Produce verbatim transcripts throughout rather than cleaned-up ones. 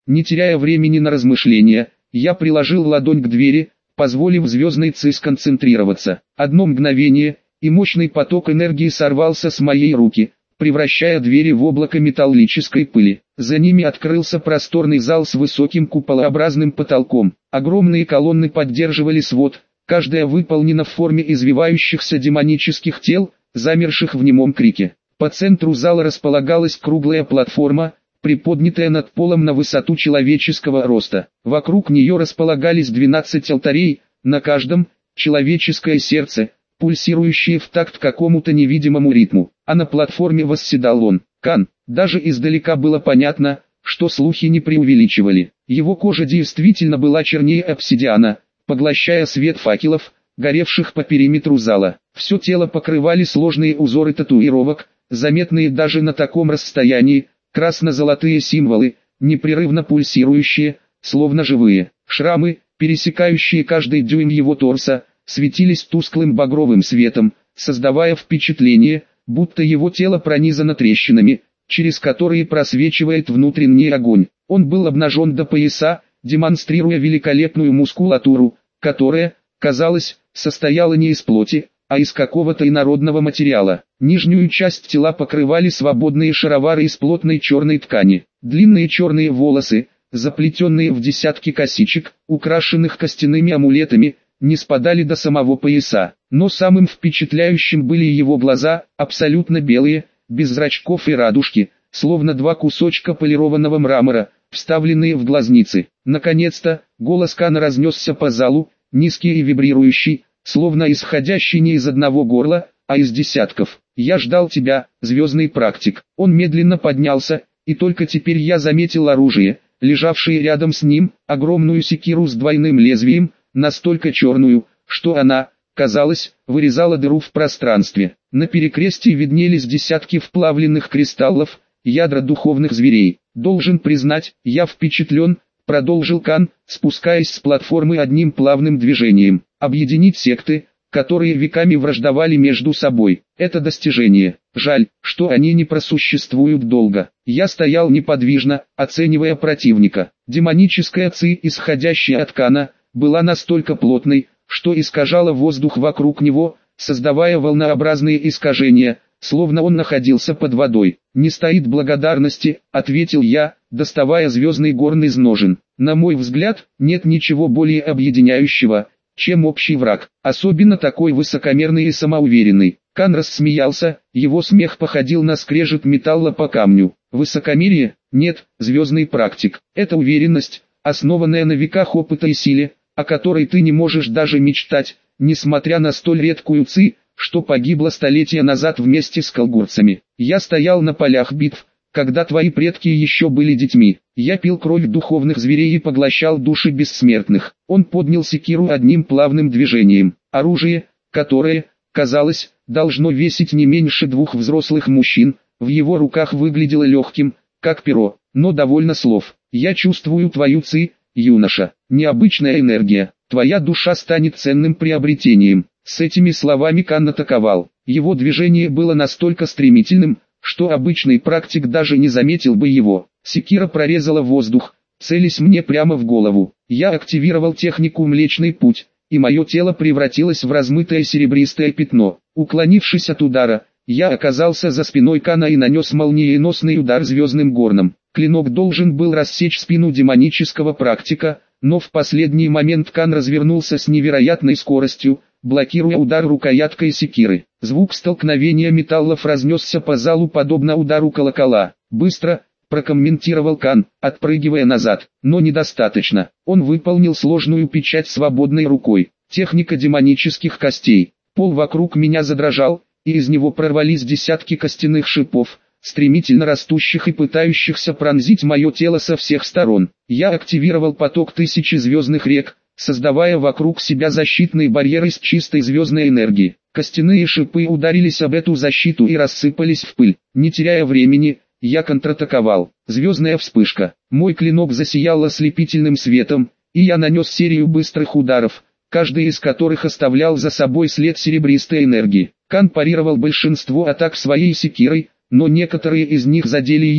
Не теряя времени на размышления, я приложил ладонь к двери, позволив звездной ци сконцентрироваться. Одно мгновение, и мощный поток энергии сорвался с моей руки, превращая двери в облако металлической пыли. За ними открылся просторный зал с высоким куполообразным потолком. Огромные колонны поддерживали свод, каждая выполнена в форме извивающихся демонических тел, замерших в немом крике. По центру зала располагалась круглая платформа, приподнятая над полом на высоту человеческого роста. Вокруг нее располагались двенадцать алтарей, на каждом – человеческое сердце, пульсирующее в такт какому-то невидимому ритму. А на платформе восседал он, Кан. Даже издалека было понятно, что слухи не преувеличивали. Его кожа действительно была чернее обсидиана, поглощая свет факелов, горевших по периметру зала. Все тело покрывали сложные узоры татуировок, заметные даже на таком расстоянии, красно-золотые символы, непрерывно пульсирующие, словно живые. Шрамы, пересекающие каждый дюйм его торса, светились тусклым багровым светом, создавая впечатление, будто его тело пронизано трещинами, через которые просвечивает внутренний огонь. Он был обнажен до пояса, демонстрируя великолепную мускулатуру, которая, казалось, состояла не из плоти, а из какого-то инородного материала. Нижнюю часть тела покрывали свободные шаровары из плотной черной ткани. Длинные черные волосы, заплетенные в десятки косичек, украшенных костяными амулетами, не спадали до самого пояса. Но самым впечатляющим были его глаза, абсолютно белые, без зрачков и радужки, словно два кусочка полированного мрамора, вставленные в глазницы. Наконец-то, голос Кана разнесся по залу, низкий и вибрирующий, словно исходящий не из одного горла, а из десятков. «Я ждал тебя, звездный практик». Он медленно поднялся, и только теперь я заметил оружие, лежавшее рядом с ним, огромную секиру с двойным лезвием, настолько черную, что она, казалось, вырезала дыру в пространстве. На перекрестии виднелись десятки вплавленных кристаллов, ядра духовных зверей. «Должен признать, я впечатлен», — продолжил Кан, спускаясь с платформы одним плавным движением. «Объединить секты, которые веками враждовали между собой, это достижение. Жаль, что они не просуществуют долго». Я стоял неподвижно, оценивая противника. Демоническая ци, исходящая от Кана, была настолько плотной, что искажала воздух вокруг него, создавая волнообразные искажения, словно он находился под водой. «Не стоит благодарности», — ответил я, доставая звездный горн из ножен. «На мой взгляд, нет ничего более объединяющего, чем общий враг, особенно такой высокомерный и самоуверенный». Кан рассмеялся, его смех походил на скрежет металла по камню. «Высокомерие? Нет, звездный практик. Это уверенность, основанная на веках опыта и силе, о которой ты не можешь даже мечтать, несмотря на столь редкую ци, что погибла столетия назад вместе с колгурцами. Я стоял на полях битв, когда твои предки еще были детьми. Я пил кровь духовных зверей и поглощал души бессмертных». Он поднял секиру одним плавным движением. Оружие, которое, казалось, должно весить не меньше двух взрослых мужчин, в его руках выглядело легким, как перо, но довольно слов. «Я чувствую твою ци, юноша, необычная энергия, твоя душа станет ценным приобретением». С этими словами Кан атаковал. Его движение было настолько стремительным, что обычный практик даже не заметил бы его. Секира прорезала воздух, целясь мне прямо в голову. Я активировал технику «Млечный путь», и мое тело превратилось в размытое серебристое пятно. Уклонившись от удара, я оказался за спиной Кана и нанес молниеносный удар звездным горном. Клинок должен был рассечь спину демонического практика, но в последний момент Кан развернулся с невероятной скоростью, блокируя удар рукояткой секиры. Звук столкновения металлов разнесся по залу подобно удару колокола. «Быстро», — прокомментировал Кан, отпрыгивая назад, но недостаточно. Он выполнил сложную печать свободной рукой. Техника демонических костей. Пол вокруг меня задрожал, и из него прорвались десятки костяных шипов, стремительно растущих и пытающихся пронзить мое тело со всех сторон. Я активировал поток тысячи звездных рек, создавая вокруг себя защитный барьер из чистой звездной энергии. Костяные шипы ударились об эту защиту и рассыпались в пыль. Не теряя времени, я контратаковал. Звездная вспышка. Мой клинок засиял ослепительным светом, и я нанес серию быстрых ударов, каждый из которых оставлял за собой след серебристой энергии. Кан парировал большинство атак своей секирой, но некоторые из них задели его,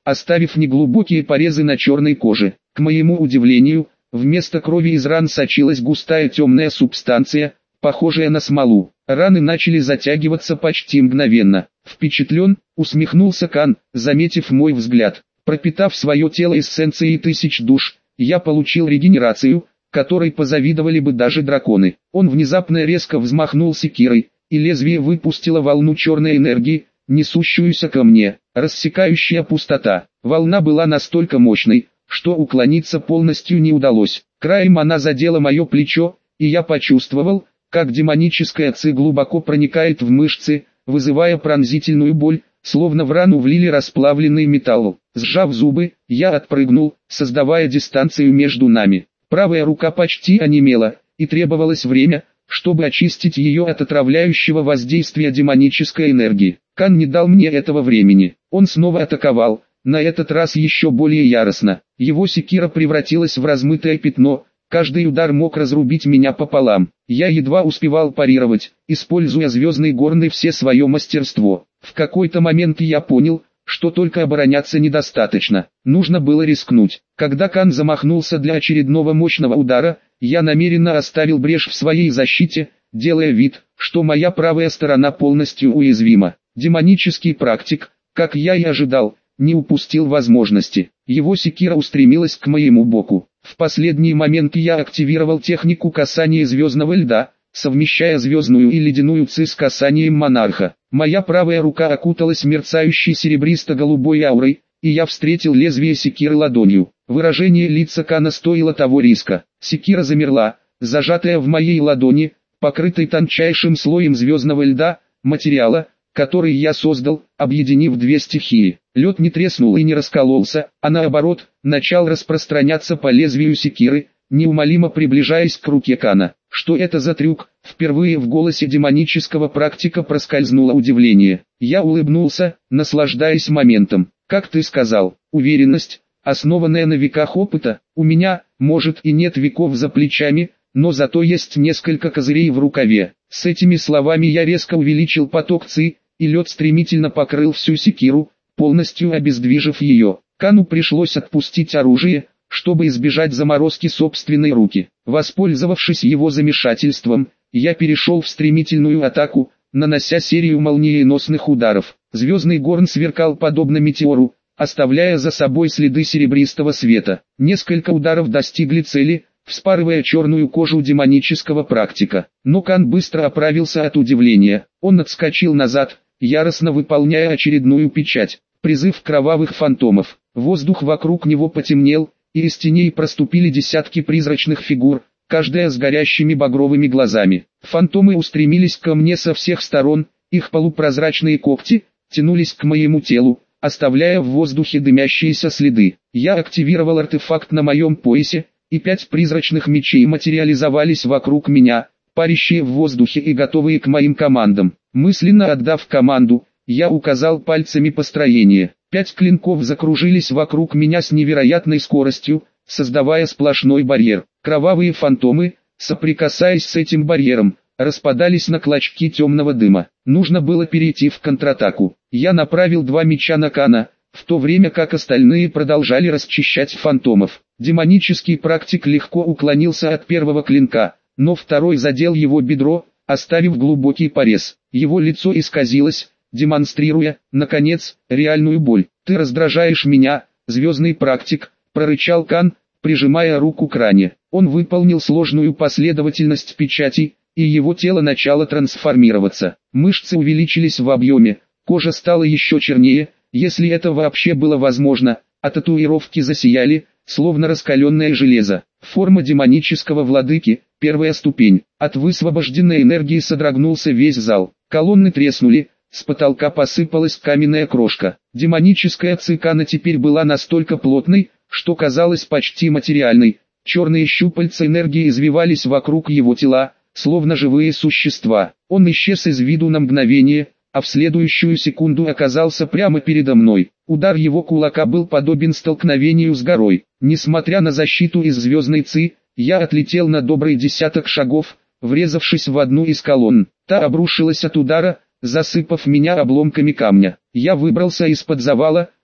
оставив неглубокие порезы на черной коже. К моему удивлению, вместо крови из ран сочилась густая темная субстанция, похожая на смолу. Раны начали затягиваться почти мгновенно. Впечатлен, усмехнулся Кан, заметив мой взгляд. Пропитав свое тело эссенцией тысяч душ, я получил регенерацию, которой позавидовали бы даже драконы. Он внезапно резко взмахнул секирой, и лезвие выпустило волну черной энергии, несущуюся ко мне, рассекающая пустота. Волна была настолько мощной, что уклониться полностью не удалось. Краем она задела мое плечо, и я почувствовал, как демоническая ци глубоко проникает в мышцы, вызывая пронзительную боль, словно в рану влили расплавленный металл. Сжав зубы, я отпрыгнул, создавая дистанцию между нами. Правая рука почти онемела, и требовалось время, чтобы очистить ее от отравляющего воздействия демонической энергии. Кан не дал мне этого времени. Он снова атаковал, на этот раз еще более яростно. Его секира превратилась в размытое пятно, каждый удар мог разрубить меня пополам. Я едва успевал парировать, используя звездный горн и все свое мастерство. В какой-то момент я понял, что только обороняться недостаточно, нужно было рискнуть. Когда Кан замахнулся для очередного мощного удара, я намеренно оставил брешь в своей защите, делая вид, что моя правая сторона полностью уязвима. Демонический практик, как я и ожидал, не упустил возможности. Его секира устремилась к моему боку. В последний момент я активировал технику касания звездного льда, совмещая звездную и ледяную ци с касанием монарха. Моя правая рука окуталась мерцающей серебристо-голубой аурой, и я встретил лезвие секиры ладонью. Выражение лица Кана стоило того риска. Секира замерла, зажатая в моей ладони, покрытой тончайшим слоем звездного льда, материала, который я создал, объединив две стихии. Лед не треснул и не раскололся, а наоборот, начал распространяться по лезвию секиры, неумолимо приближаясь к руке Кана. Что это за трюк? Впервые в голосе демонического практика проскользнуло удивление. Я улыбнулся, наслаждаясь моментом. Как ты сказал, уверенность, основанная на веках опыта. У меня, может, и нет веков за плечами, но зато есть несколько козырей в рукаве. С этими словами я резко увеличил поток ци, и лед стремительно покрыл всю секиру, полностью обездвижив ее. Кану пришлось отпустить оружие, чтобы избежать заморозки собственной руки. Воспользовавшись его замешательством, я перешел в стремительную атаку, нанося серию молниеносных ударов. Звездный горн сверкал подобно метеору, оставляя за собой следы серебристого света. Несколько ударов достигли цели, вспарывая черную кожу демонического практика. Но Кан быстро оправился от удивления. Он отскочил назад, яростно выполняя очередную печать, призыв кровавых фантомов. Воздух вокруг него потемнел, и из теней проступили десятки призрачных фигур, каждая с горящими багровыми глазами. Фантомы устремились ко мне со всех сторон, их полупрозрачные когти тянулись к моему телу, оставляя в воздухе дымящиеся следы. Я активировал артефакт на моем поясе, и пять призрачных мечей материализовались вокруг меня, парящие в воздухе и готовые к моим командам. Мысленно отдав команду, я указал пальцами построение. Пять клинков закружились вокруг меня с невероятной скоростью, создавая сплошной барьер. Кровавые фантомы, соприкасаясь с этим барьером, распадались на клочки темного дыма. Нужно было перейти в контратаку. Я направил два меча на Кана, в то время как остальные продолжали расчищать фантомов. Демонический практик легко уклонился от первого клинка, но второй задел его бедро, оставив глубокий порез. Его лицо исказилось, демонстрируя, наконец, реальную боль. «Ты раздражаешь меня, звездный практик», — прорычал Кан, прижимая руку к ране. Он выполнил сложную последовательность печатей, и его тело начало трансформироваться. Мышцы увеличились в объеме, кожа стала еще чернее, если это вообще было возможно, а татуировки засияли, словно раскаленное железо. Форма демонического владыки, первая ступень. От высвобожденной энергии содрогнулся весь зал. Колонны треснули, с потолка посыпалась каменная крошка. Демоническая ци Кана теперь была настолько плотной, что казалась почти материальной. Черные щупальца энергии извивались вокруг его тела, словно живые существа. Он исчез из виду на мгновение, а в следующую секунду оказался прямо передо мной. Удар его кулака был подобен столкновению с горой. Несмотря на защиту из звездной ци, я отлетел на добрый десяток шагов, врезавшись в одну из колонн. Та обрушилась от удара, засыпав меня обломками камня. Я выбрался из-под завала,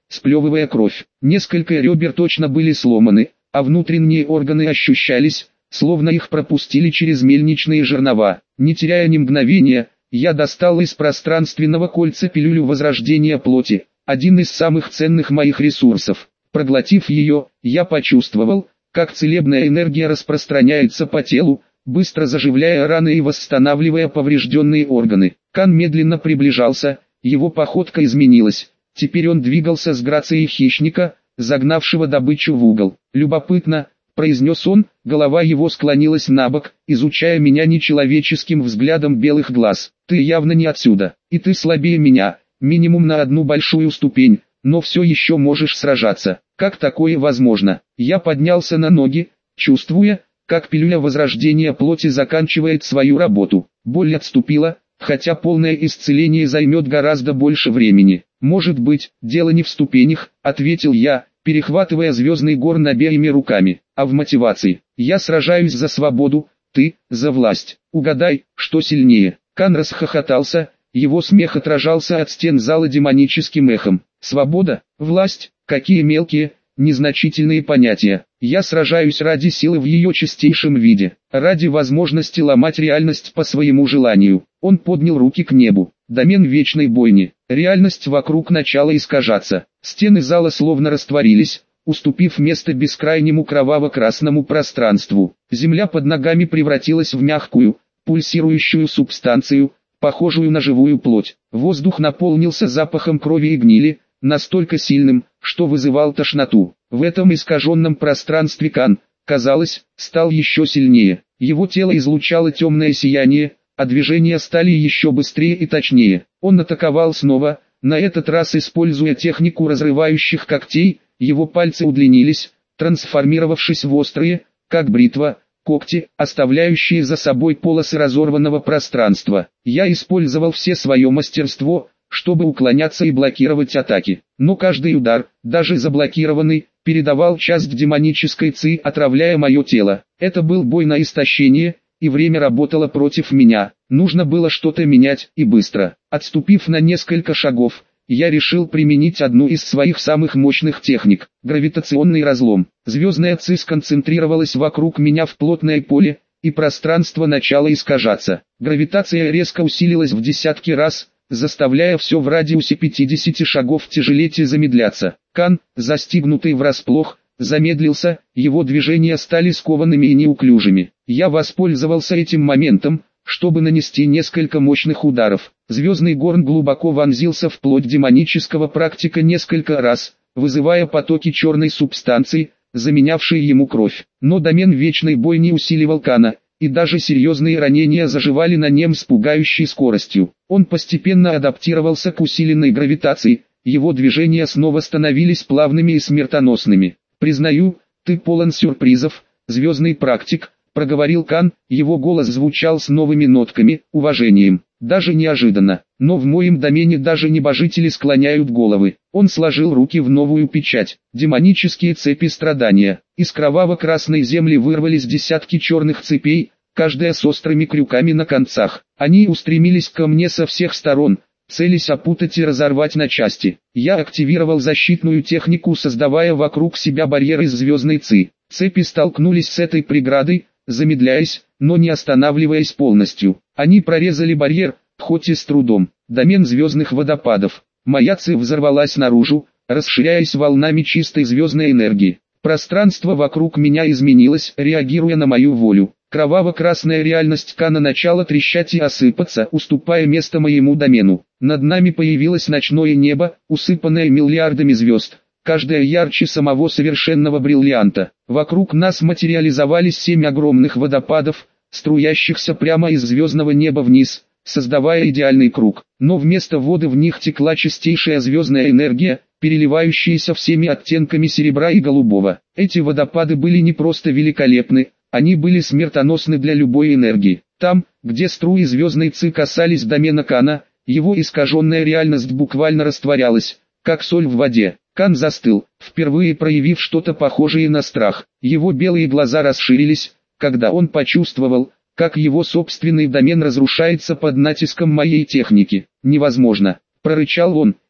сплевывая кровь. Несколько ребер точно были сломаны, а внутренние органы ощущались, словно их пропустили через мельничные жернова. Не теряя ни мгновения, я достал из пространственного кольца пилюлю возрождения плоти, один из самых ценных моих ресурсов. Проглотив ее, я почувствовал, как целебная энергия распространяется по телу, быстро заживляя раны и восстанавливая поврежденные органы. Кан медленно приближался, его походка изменилась. Теперь он двигался с грацией хищника, загнавшего добычу в угол. «Любопытно», — произнес он, голова его склонилась набок, изучая меня нечеловеческим взглядом белых глаз. «Ты явно не отсюда, и ты слабее меня, минимум на одну большую ступень, но все еще можешь сражаться. Как такое возможно?» Я поднялся на ноги, чувствуя, как пилюля возрождения плоти заканчивает свою работу. Боль отступила, хотя полное исцеление займет гораздо больше времени. «Может быть, дело не в ступенях», — ответил я, перехватывая звездный горн обеими руками, «а в мотивации. Я сражаюсь за свободу, ты — за власть. Угадай, что сильнее». Кан расхохотался, его смех отражался от стен зала демоническим эхом. «Свобода, власть, какие мелкие, незначительные понятия. Я сражаюсь ради силы в ее чистейшем виде, ради возможности ломать реальность по своему желанию». Он поднял руки к небу. Домен вечной бойни. Реальность вокруг начала искажаться. Стены зала словно растворились, уступив место бескрайнему кроваво-красному пространству. Земля под ногами превратилась в мягкую, пульсирующую субстанцию, похожую на живую плоть. Воздух наполнился запахом крови и гнили, настолько сильным, что вызывал тошноту. В этом искаженном пространстве Кан, казалось, стал еще сильнее. Его тело излучало темное сияние, а движения стали еще быстрее и точнее. Он атаковал снова, на этот раз используя технику разрывающих когтей. Его пальцы удлинились, трансформировавшись в острые, как бритва, когти, оставляющие за собой полосы разорванного пространства. Я использовал все свое мастерство, чтобы уклоняться и блокировать атаки. Но каждый удар, даже заблокированный, передавал часть демонической ци, отравляя мое тело. Это был бой на истощение, и время работало против меня. Нужно было что-то менять, и быстро. Отступив на несколько шагов, я решил применить одну из своих самых мощных техник – гравитационный разлом. Звездная ци сконцентрировалась вокруг меня в плотное поле, и пространство начало искажаться. Гравитация резко усилилась в десятки раз, заставляя все в радиусе пятидесяти шагов тяжелеть и замедляться. Кан, застигнутый врасплох, замедлился, его движения стали скованными и неуклюжими. Я воспользовался этим моментом, чтобы нанести несколько мощных ударов. Звездный горн глубоко вонзился в плоть демонического практика несколько раз, вызывая потоки черной субстанции, заменявшие ему кровь. Но домен вечной бойни усиливал Кана, и даже серьезные ранения заживали на нем с пугающей скоростью. Он постепенно адаптировался к усиленной гравитации, его движения снова становились плавными и смертоносными. «Признаю, ты полон сюрпризов, звездный практик», — проговорил Кан, его голос звучал с новыми нотками, уважением. «Даже неожиданно, но в моем домене даже небожители склоняют головы». Он сложил руки в новую печать. Демонические цепи страдания. Из кроваво-красной земли вырвались десятки черных цепей, каждая с острыми крюками на концах. Они устремились ко мне со всех сторон, целясь опутать и разорвать на части. Я активировал защитную технику, создавая вокруг себя барьер из звездной ци. Цепи столкнулись с этой преградой, замедляясь, но не останавливаясь полностью. Они прорезали барьер, хоть и с трудом. Домен звездных водопадов. Моя ци взорвалась наружу, расширяясь волнами чистой звездной энергии. Пространство вокруг меня изменилось, реагируя на мою волю. Кроваво-красная реальность Кана начала трещать и осыпаться, уступая место моему домену. Над нами появилось ночное небо, усыпанное миллиардами звезд, каждая ярче самого совершенного бриллианта. Вокруг нас материализовались семь огромных водопадов, струящихся прямо из звездного неба вниз, создавая идеальный круг. Но вместо воды в них текла чистейшая звездная энергия, переливающаяся всеми оттенками серебра и голубого. Эти водопады были не просто великолепны, они были смертоносны для любой энергии. Там, где струи звездной ци касались домена Кана, его искаженная реальность буквально растворялась, как соль в воде. Кан застыл, впервые проявив что-то похожее на страх. Его белые глаза расширились, когда он почувствовал, как его собственный домен разрушается под натиском моей техники. «Невозможно!» – прорычал он,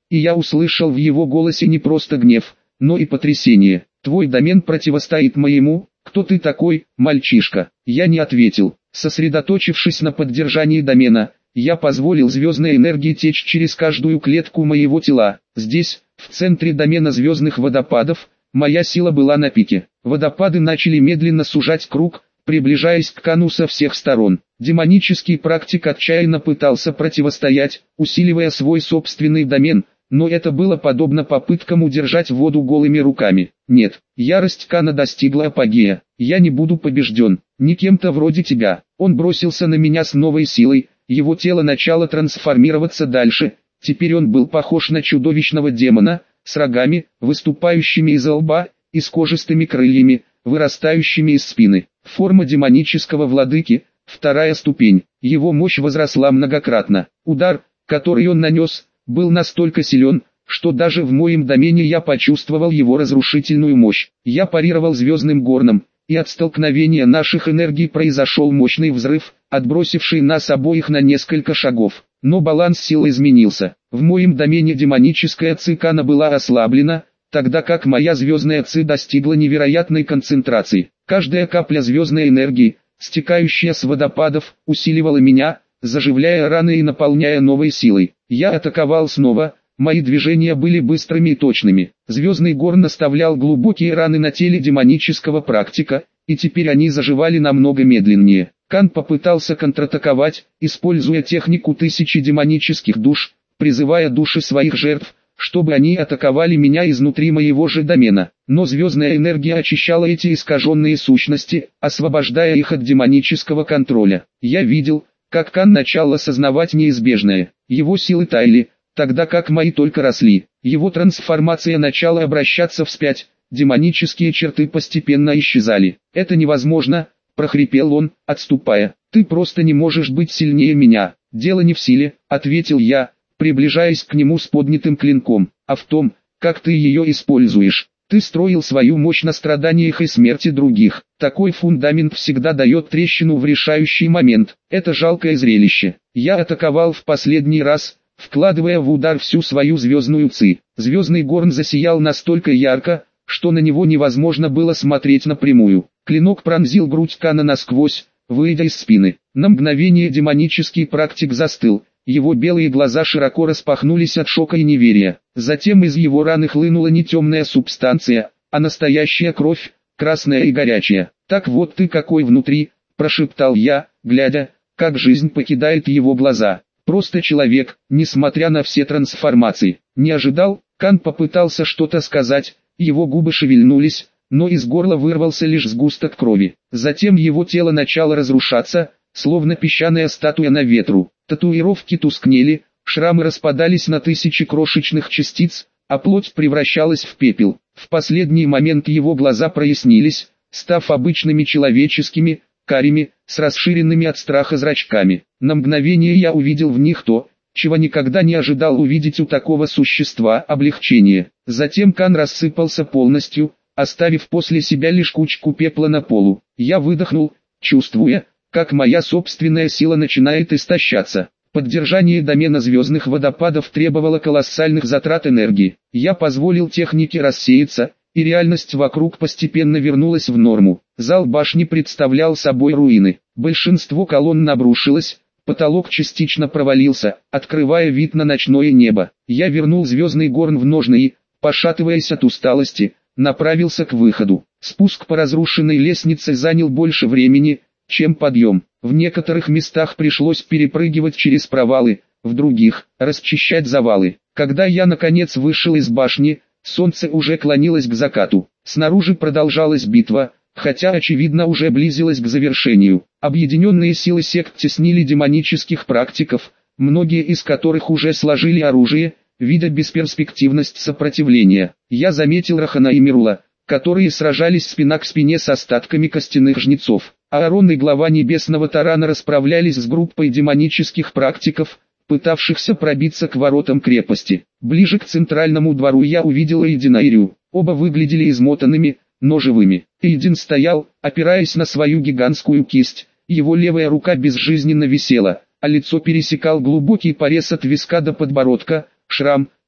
и я услышал в его голосе не просто гнев, но и потрясение. «Твой домен противостоит моему? Кто ты такой, мальчишка?» Я не ответил. Сосредоточившись на поддержании домена, я позволил звездной энергии течь через каждую клетку моего тела. Здесь, в центре домена звездных водопадов, моя сила была на пике. Водопады начали медленно сужать круг, приближаясь к Кану со всех сторон. Демонический практик отчаянно пытался противостоять, усиливая свой собственный домен, но это было подобно попыткам удержать воду голыми руками. Нет, ярость Кана достигла апогея. Я не буду побежден, ни кем-то вроде тебя. Он бросился на меня с новой силой, его тело начало трансформироваться дальше. Теперь он был похож на чудовищного демона, с рогами, выступающими из лба, и с кожистыми крыльями, вырастающими из спины. Форма демонического владыки, вторая ступень. Его мощь возросла многократно. Удар, который он нанес, был настолько силен, что даже в моем домене я почувствовал его разрушительную мощь. Я парировал звездным горном, и от столкновения наших энергий произошел мощный взрыв, отбросивший нас обоих на несколько шагов. Но баланс сил изменился. В моем домене демоническая ци Кана была ослаблена, тогда как моя звездная ци достигла невероятной концентрации. Каждая капля звездной энергии, стекающая с водопадов, усиливала меня, заживляя раны и наполняя новой силой. Я атаковал снова, мои движения были быстрыми и точными. Звездный горн оставлял глубокие раны на теле демонического практика, и теперь они заживали намного медленнее. Кан попытался контратаковать, используя технику тысячи демонических душ, призывая души своих жертв, чтобы они атаковали меня изнутри моего же домена. Но звездная энергия очищала эти искаженные сущности, освобождая их от демонического контроля. Я видел, как Кан начал осознавать неизбежное. Его силы таяли, тогда как мои только росли. Его трансформация начала обращаться вспять, демонические черты постепенно исчезали. «Это невозможно», — прохрипел он, отступая. «Ты просто не можешь быть сильнее меня». «Дело не в силе», — ответил я, приближаясь к нему с поднятым клинком, «а в том, как ты ее используешь. Ты строил свою мощь на страданиях и смерти других. Такой фундамент всегда дает трещину в решающий момент. Это жалкое зрелище. Я атаковал в последний раз, вкладывая в удар всю свою звездную ци. Звездный горн засиял настолько ярко, что на него невозможно было смотреть напрямую. Клинок пронзил грудь Кана насквозь, выйдя из спины. На мгновение демонический практик застыл. Его белые глаза широко распахнулись от шока и неверия. Затем из его раны хлынула не темная субстанция, а настоящая кровь, красная и горячая. «Так вот ты какой внутри», – прошептал я, глядя, как жизнь покидает его глаза. «Просто человек, несмотря на все трансформации». Не ожидал, Кан попытался что-то сказать, его губы шевельнулись, но из горла вырвался лишь сгусток крови. Затем его тело начало разрушаться, словно песчаная статуя на ветру. Татуировки тускнели, шрамы распадались на тысячи крошечных частиц, а плоть превращалась в пепел. В последний момент его глаза прояснились, став обычными человеческими, карими, с расширенными от страха зрачками. На мгновение я увидел в них то, чего никогда не ожидал увидеть у такого существа, облегчение. Затем Кан рассыпался полностью, оставив после себя лишь кучку пепла на полу. Я выдохнул, чувствуя, как моя собственная сила начинает истощаться. Поддержание домена звездных водопадов требовало колоссальных затрат энергии. Я позволил технике рассеяться, и реальность вокруг постепенно вернулась в норму. Зал башни представлял собой руины. Большинство колонн обрушилось, потолок частично провалился, открывая вид на ночное небо. Я вернул звездный горн в ножны и, пошатываясь от усталости, направился к выходу. Спуск по разрушенной лестнице занял больше времени, чем подъем. В некоторых местах пришлось перепрыгивать через провалы, в других – расчищать завалы. Когда я наконец вышел из башни, солнце уже клонилось к закату. Снаружи продолжалась битва, хотя очевидно уже близилась к завершению. Объединенные силы сект теснили демонических практиков, многие из которых уже сложили оружие, видя бесперспективность сопротивления. Я заметил Рахана и Мирула, которые сражались спина к спине с остатками костяных жнецов. Аарон и глава небесного тарана расправлялись с группой демонических практиков, пытавшихся пробиться к воротам крепости. Ближе к центральному двору я увидел Эйдина и Рю. Оба выглядели измотанными, но живыми. Эйдин стоял, опираясь на свою гигантскую кисть, его левая рука безжизненно висела, а лицо пересекал глубокий порез от виска до подбородка, шрам,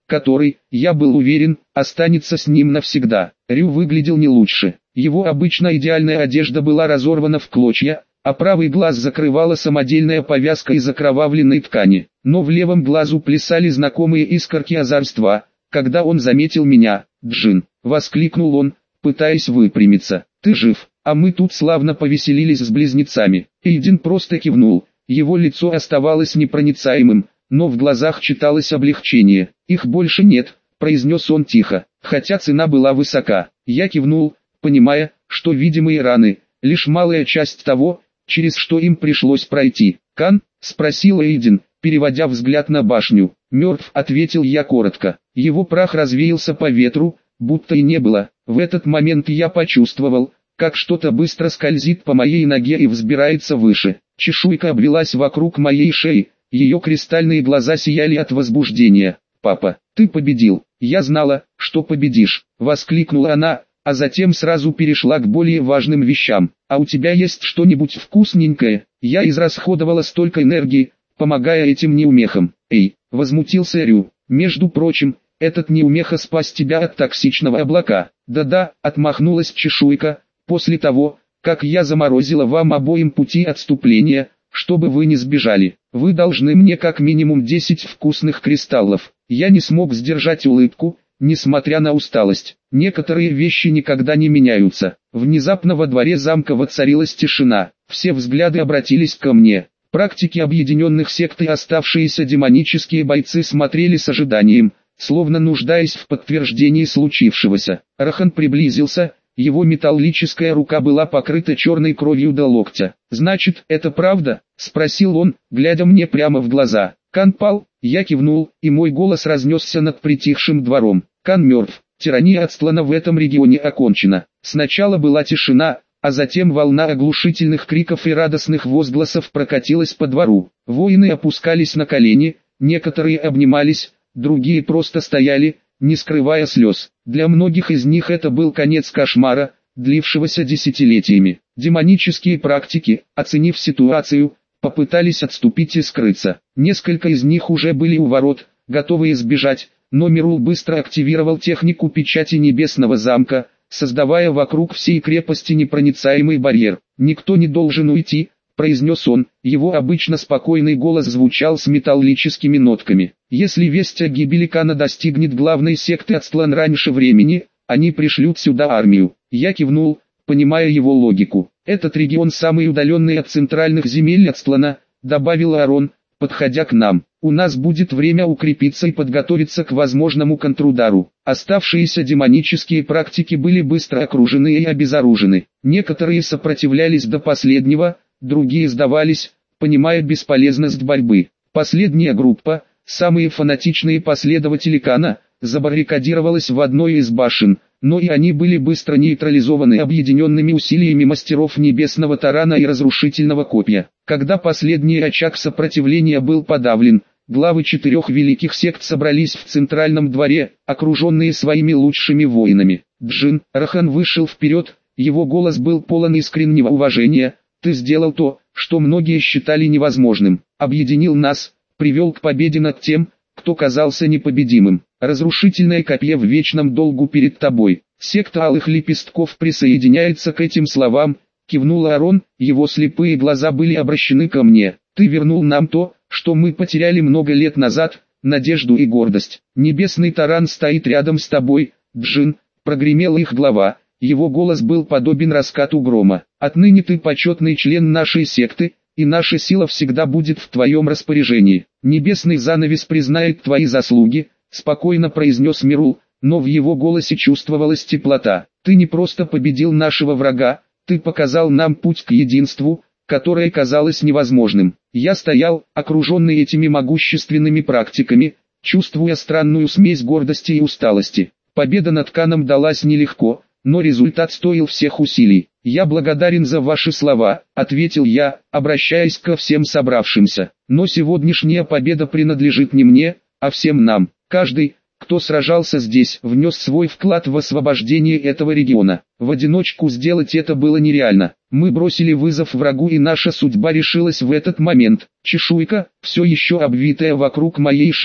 который, я был уверен, останется с ним навсегда. Рю выглядел не лучше. Его обычно идеальная одежда была разорвана в клочья, а правый глаз закрывала самодельная повязка из окровавленной ткани. Но в левом глазу плясали знакомые искорки озорства, когда он заметил меня. «Джин!» — воскликнул он, пытаясь выпрямиться. «Ты жив, а мы тут славно повеселились с близнецами». Эйден просто кивнул, его лицо оставалось непроницаемым, но в глазах читалось облегчение. «Их больше нет», — произнес он тихо, хотя цена была высока. Я кивнул, понимая, что видимые раны — лишь малая часть того, через что им пришлось пройти. «Кан?» — спросил Эйден, переводя взгляд на башню. «Мертв», — ответил я коротко. Его прах развеялся по ветру, будто и не было. В этот момент я почувствовал, как что-то быстро скользит по моей ноге и взбирается выше. Чешуйка обвелась вокруг моей шеи, ее кристальные глаза сияли от возбуждения. «Папа, ты победил! Я знала, что победишь!» — воскликнула она, а затем сразу перешла к более важным вещам. «А у тебя есть что-нибудь вкусненькое?» Я израсходовала столько энергии, помогая этим неумехам. «Эй!» — возмутился Рю. «Между прочим, этот неумеха спас тебя от токсичного облака». «Да-да», — отмахнулась чешуйка, «после того, как я заморозила вам обоим пути отступления, чтобы вы не сбежали. Вы должны мне как минимум десять вкусных кристаллов». Я не смог сдержать улыбку, несмотря на усталость. Некоторые вещи никогда не меняются. Внезапно во дворе замка воцарилась тишина. Все взгляды обратились ко мне. Практики объединенных сект и оставшиеся демонические бойцы смотрели с ожиданием, словно нуждаясь в подтверждении случившегося. Рахан приблизился, его металлическая рука была покрыта черной кровью до локтя. «Значит, это правда?» — спросил он, глядя мне прямо в глаза. «Кан пал?» — я кивнул, и мой голос разнесся над притихшим двором. «Кан мертв. Тирания Ацтлана в этом регионе окончена». Сначала была тишина, а затем волна оглушительных криков и радостных возгласов прокатилась по двору. Воины опускались на колени, некоторые обнимались, другие просто стояли, не скрывая слез. Для многих из них это был конец кошмара, длившегося десятилетиями. Демонические практики, оценив ситуацию, попытались отступить и скрыться. Несколько из них уже были у ворот, готовые сбежать, но Мирул быстро активировал технику печати Небесного замка, создавая вокруг всей крепости непроницаемый барьер. «Никто не должен уйти», — произнес он, его обычно спокойный голос звучал с металлическими нотками. «Если весть о гибели Кана достигнет главной секты Ацтлан раньше времени, они пришлют сюда армию». Я кивнул, понимая его логику. «Этот регион самый удаленный от центральных земель Ацтлана», — добавил Аарон, подходя к нам. «У нас будет время укрепиться и подготовиться к возможному контрудару». Оставшиеся демонические практики были быстро окружены и обезоружены. Некоторые сопротивлялись до последнего, другие сдавались, понимая бесполезность борьбы. Последняя группа, самые фанатичные последователи Кана, забаррикадировалась в одной из башен, но и они были быстро нейтрализованы объединенными усилиями мастеров Небесного Тарана и Разрушительного Копья. Когда последний очаг сопротивления был подавлен, главы четырех великих сект собрались в центральном дворе, окруженные своими лучшими воинами. «Джин», — Рахан вышел вперед, его голос был полон искреннего уважения. «Ты сделал то, что многие считали невозможным, объединил нас, привел к победе над тем, кто казался непобедимым. Разрушительное копье в вечном долгу перед тобой». Секта Алых Лепестков присоединяется к этим словам, кивнул Аарон, его слепые глаза были обращены ко мне. «Ты вернул нам то, что мы потеряли много лет назад, надежду и гордость. Небесный Таран стоит рядом с тобой, Джин», — прогремел их глава. Его голос был подобен раскату грома. «Отныне ты почетный член нашей секты, и наша сила всегда будет в твоем распоряжении. Небесный занавес признает твои заслуги», — спокойно произнес Мирул, но в его голосе чувствовалась теплота. «Ты не просто победил нашего врага, ты показал нам путь к единству, которое казалось невозможным». Я стоял, окруженный этими могущественными практиками, чувствуя странную смесь гордости и усталости. Победа над Каном далась нелегко, но результат стоил всех усилий. «Я благодарен за ваши слова», — ответил я, обращаясь ко всем собравшимся. «Но сегодняшняя победа принадлежит не мне, а всем нам. Каждый, кто сражался здесь, внес свой вклад в освобождение этого региона. В одиночку сделать это было нереально. Мы бросили вызов врагу, и наша судьба решилась в этот момент». Чешуйка, все еще обвитая вокруг моей шеи,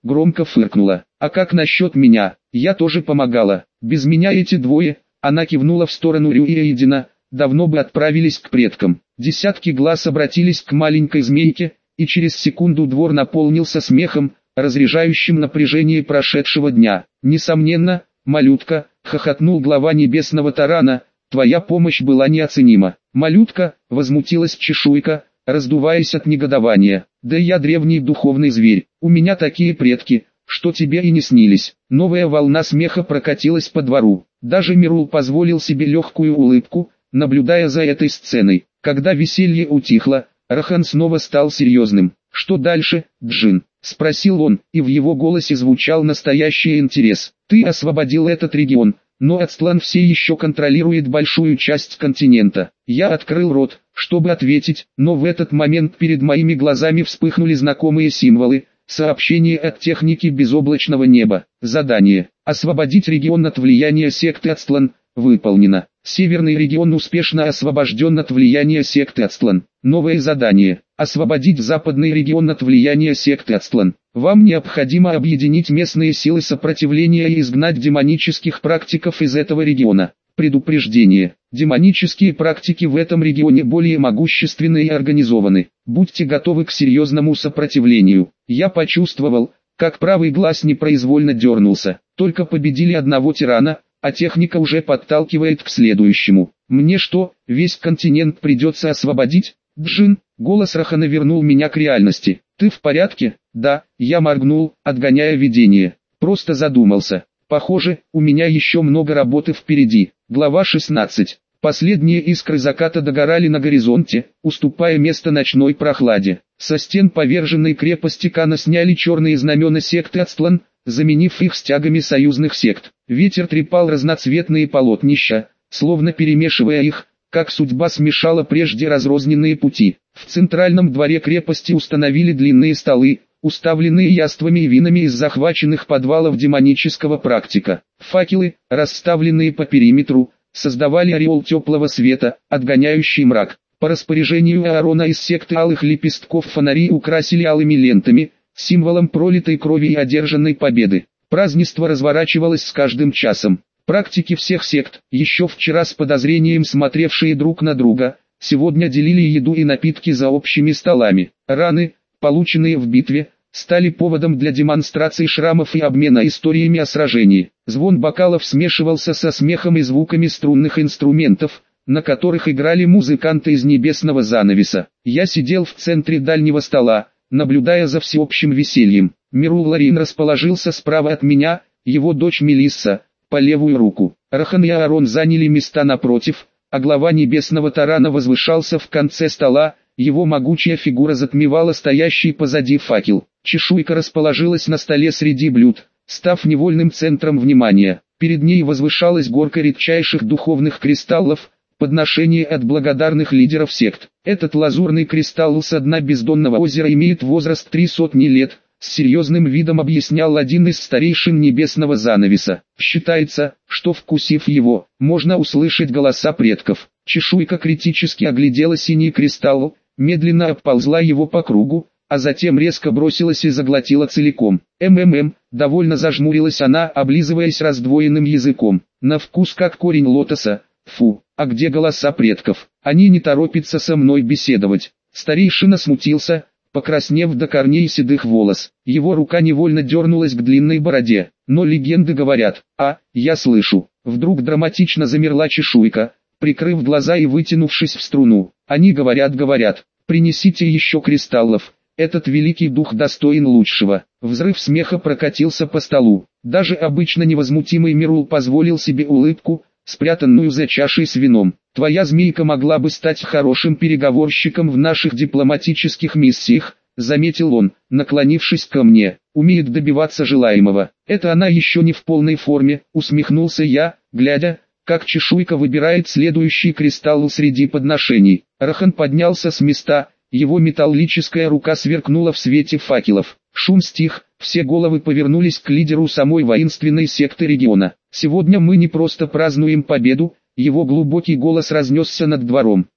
громко фыркнула. А как насчет меня? Я тоже помогала. Без меня эти двое, она кивнула в сторону Рю и Эйдена, давно бы отправились к предкам. Десятки глаз обратились к маленькой змейке, и через секунду двор наполнился смехом, разряжающим напряжение прошедшего дня. «Несомненно, малютка», — хохотнул глава небесного тарана, — «твоя помощь была неоценима». «Малютка», — возмутилась чешуйка, раздуваясь от негодования, — «да я древний духовный зверь, у меня такие предки, что тебе и не снились». Новая волна смеха прокатилась по двору. Даже Мирул позволил себе легкую улыбку, наблюдая за этой сценой. Когда веселье утихло, Рахан снова стал серьезным. «Что дальше, Джин?» — спросил он, и в его голосе звучал настоящий интерес. «Ты освободил этот регион, но Ацтлан все еще контролирует большую часть континента». Я открыл рот, чтобы ответить, но в этот момент перед моими глазами вспыхнули знакомые символы. Сообщение от техники безоблачного неба. Задание: освободить регион от влияния секты Ацтлан. Выполнено. Северный регион успешно освобожден от влияния секты Ацтлан. Новое задание: освободить западный регион от влияния секты Ацтлан. Вам необходимо объединить местные силы сопротивления и изгнать демонических практиков из этого региона. Предупреждение: демонические практики в этом регионе более могущественны и организованы. Будьте готовы к серьезному сопротивлению. Я почувствовал, как правый глаз непроизвольно дернулся. Только победили одного тирана, а техника уже подталкивает к следующему. Мне что, весь континент придется освободить? Джин, голос Рахана вернул меня к реальности. Ты в порядке? Да, я моргнул, отгоняя видение. Просто задумался. Похоже, у меня еще много работы впереди. Глава шестнадцать. Последние искры заката догорали на горизонте, уступая место ночной прохладе. Со стен поверженной крепости Кана сняли черные знамена секты Ацтлан, заменив их стягами союзных сект. Ветер трепал разноцветные полотнища, словно перемешивая их, как судьба смешала прежде разрозненные пути. В центральном дворе крепости установили длинные столы, уставленные яствами и винами из захваченных подвалов демонического практика. Факелы, расставленные по периметру, создавали ореол теплого света, отгоняющий мрак. По распоряжению Аарона из секты алых лепестков фонари украсили алыми лентами, символом пролитой крови и одержанной победы. Празднество разворачивалось с каждым часом. Практики всех сект, еще вчера с подозрением смотревшие друг на друга, сегодня делили еду и напитки за общими столами. Раны, полученные в битве, стали поводом для демонстрации шрамов и обмена историями о сражении. Звон бокалов смешивался со смехом и звуками струнных инструментов, на которых играли музыканты из небесного занавеса. Я сидел в центре дальнего стола, наблюдая за всеобщим весельем. Мирул Ларин расположился справа от меня, его дочь Мелисса по левую руку. Рахан и Аарон заняли места напротив, а глава небесного тарана возвышался в конце стола, его могучая фигура затмевала стоящий позади факел. Чешуйка расположилась на столе среди блюд, став невольным центром внимания. Перед ней возвышалась горка редчайших духовных кристаллов, подношение от благодарных лидеров сект. Этот лазурный кристалл со дна бездонного озера имеет возраст три сотни лет, с серьезным видом объяснял один из старейшин небесного занавеса. Считается, что вкусив его, можно услышать голоса предков. Чешуйка критически оглядела синий кристалл, медленно обползла его по кругу, а затем резко бросилась и заглотила целиком. МММ, довольно зажмурилась она, облизываясь раздвоенным языком. На вкус как корень лотоса. Фу, а где голоса предков? Они не торопятся со мной беседовать. Старейшина смутился, покраснев до корней седых волос. Его рука невольно дернулась к длинной бороде. Но легенды говорят, а, я слышу. Вдруг драматично замерла чешуйка, прикрыв глаза и вытянувшись в струну. Они говорят, говорят, принесите еще кристаллов. Этот великий дух достоин лучшего. Взрыв смеха прокатился по столу. Даже обычно невозмутимый Мирул позволил себе улыбку, спрятанную за чашей с вином. Твоя змейка могла бы стать хорошим переговорщиком в наших дипломатических миссиях, заметил он, наклонившись ко мне. Умеет добиваться желаемого. Это она еще не в полной форме, усмехнулся я, глядя, как чешуйка выбирает следующий кристалл среди подношений. Рахан поднялся с места, его металлическая рука сверкнула в свете факелов. Шум стих, все головы повернулись к лидеру самой воинственной секты региона. Сегодня мы не просто празднуем победу, его глубокий голос разнесся над двором.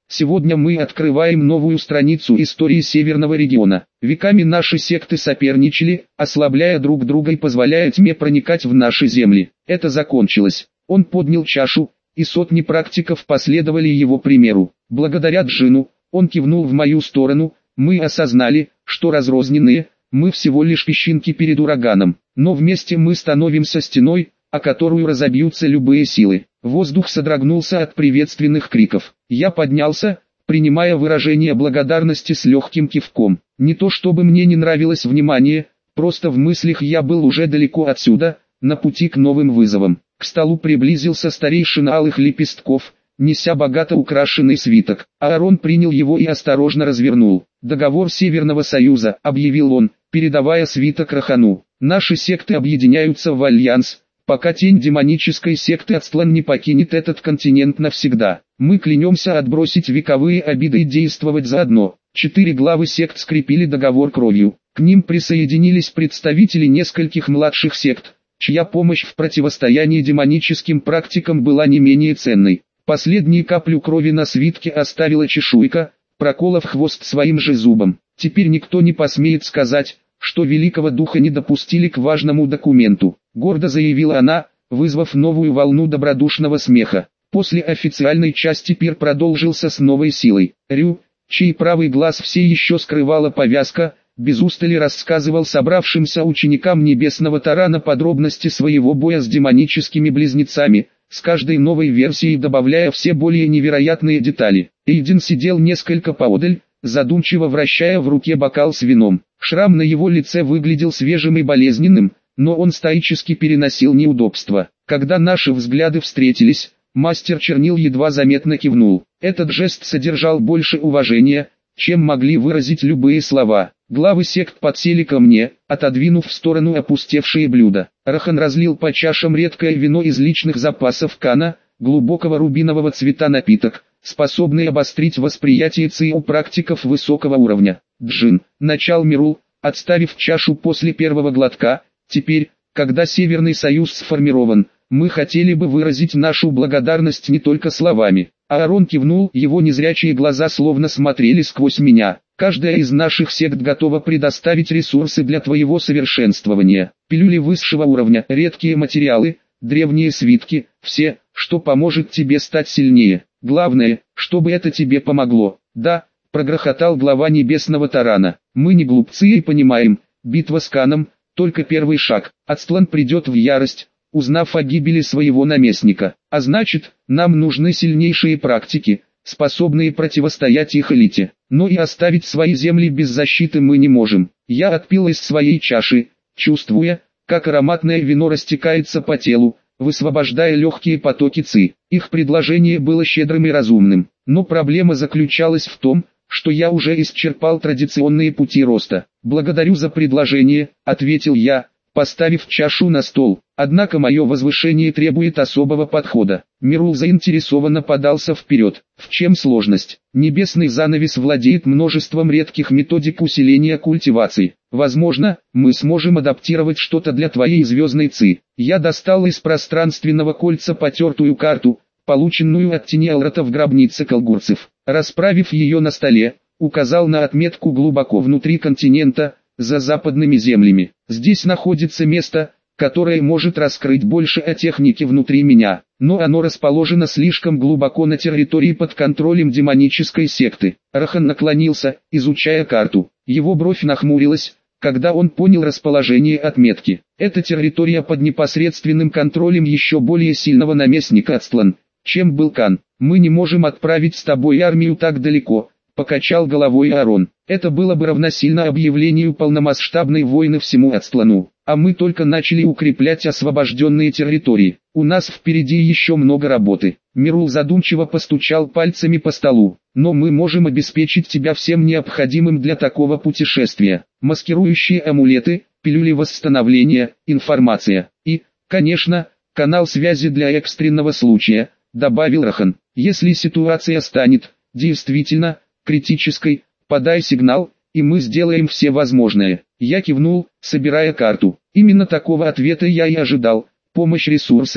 Сегодня мы открываем новую страницу истории Северного региона. Веками наши секты соперничали, ослабляя друг друга и позволяя тьме проникать в наши земли. Это закончилось. Он поднял чашу, и сотни практиков последовали его примеру. Благодаря Джину, он кивнул в мою сторону, мы осознали, что разрозненные, мы всего лишь песчинки перед ураганом. Но вместе мы становимся стеной, о которую разобьются любые силы. Воздух содрогнулся от приветственных криков. Я поднялся, принимая выражение благодарности с легким кивком. Не то чтобы мне не нравилось внимание, просто в мыслях я был уже далеко отсюда, на пути к новым вызовам. К столу приблизился старейшина алых лепестков, неся богато украшенный свиток. Аарон принял его и осторожно развернул. «Договор Северного Союза», — объявил он, передавая свиток Рахану. «Наши секты объединяются в альянс, пока тень демонической секты Ацтлан не покинет этот континент навсегда. Мы клянемся отбросить вековые обиды и действовать заодно». Четыре главы сект скрепили договор кровью. К ним присоединились представители нескольких младших сект, чья помощь в противостоянии демоническим практикам была не менее ценной. Последнюю каплю крови на свитке оставила чешуйка, проколов хвост своим же зубом. Теперь никто не посмеет сказать, что Великого Духа не допустили к важному документу, гордо заявила она, вызвав новую волну добродушного смеха. После официальной части пир продолжился с новой силой. Рю, чей правый глаз все еще скрывала повязка, без устали рассказывал собравшимся ученикам Небесного Тарана подробности своего боя с демоническими близнецами, с каждой новой версией добавляя все более невероятные детали. Эйден сидел несколько поодаль, задумчиво вращая в руке бокал с вином. Шрам на его лице выглядел свежим и болезненным, но он стоически переносил неудобства. Когда наши взгляды встретились, мастер чернил едва заметно кивнул. Этот жест содержал больше уважения, чем могли выразить любые слова. Главы сект подсели ко мне, отодвинув в сторону опустевшие блюда. Рахан разлил по чашам редкое вино из личных запасов Кана, глубокого рубинового цвета напиток, способный обострить восприятие ци у практиков высокого уровня. Джин, начал Мирул, отставив чашу после первого глотка. Теперь, когда Северный Союз сформирован, мы хотели бы выразить нашу благодарность не только словами. Аарон кивнул, его незрячие глаза словно смотрели сквозь меня. Каждая из наших сект готова предоставить ресурсы для твоего совершенствования. Пилюли высшего уровня, редкие материалы, древние свитки, все, что поможет тебе стать сильнее. Главное, чтобы это тебе помогло. Да, прогрохотал глава Небесного Тарана. Мы не глупцы и понимаем, битва с Каном, только первый шаг. Ацтлан придет в ярость, узнав о гибели своего наместника. А значит, нам нужны сильнейшие практики, способные противостоять их элите. Но и оставить свои земли без защиты мы не можем. Я отпил из своей чаши, чувствуя, как ароматное вино растекается по телу, высвобождая легкие потоки ци. Их предложение было щедрым и разумным. Но проблема заключалась в том, что я уже исчерпал традиционные пути роста. «Благодарю за предложение», — ответил я, поставив чашу на стол. Однако мое возвышение требует особого подхода. Мирул заинтересованно подался вперед. В чем сложность? Небесный занавес владеет множеством редких методик усиления культивации. Возможно, мы сможем адаптировать что-то для твоей звездной ци. Я достал из пространственного кольца потертую карту, полученную от тени Алрата в гробнице колгурцев. Расправив ее на столе, указал на отметку глубоко внутри континента, за западными землями. Здесь находится место, которое может раскрыть больше о технике внутри меня, но оно расположено слишком глубоко на территории под контролем демонической секты. Рахан наклонился, изучая карту. Его бровь нахмурилась, когда он понял расположение отметки. Эта территория под непосредственным контролем еще более сильного наместника Ацтлан, чем был Кан. Мы не можем отправить с тобой армию так далеко, покачал головой Аарон. Это было бы равносильно объявлению полномасштабной войны всему Ацтлану. А мы только начали укреплять освобожденные территории. У нас впереди еще много работы. Мирул задумчиво постучал пальцами по столу. Но мы можем обеспечить тебя всем необходимым для такого путешествия. Маскирующие амулеты, пилюли восстановления, информация. И, конечно, канал связи для экстренного случая, добавил Рахан. Если ситуация станет, действительно, критической, подай сигнал, и мы сделаем все возможное. Я кивнул, собирая карту. Именно такого ответа я и ожидал. Помощь ресурсами,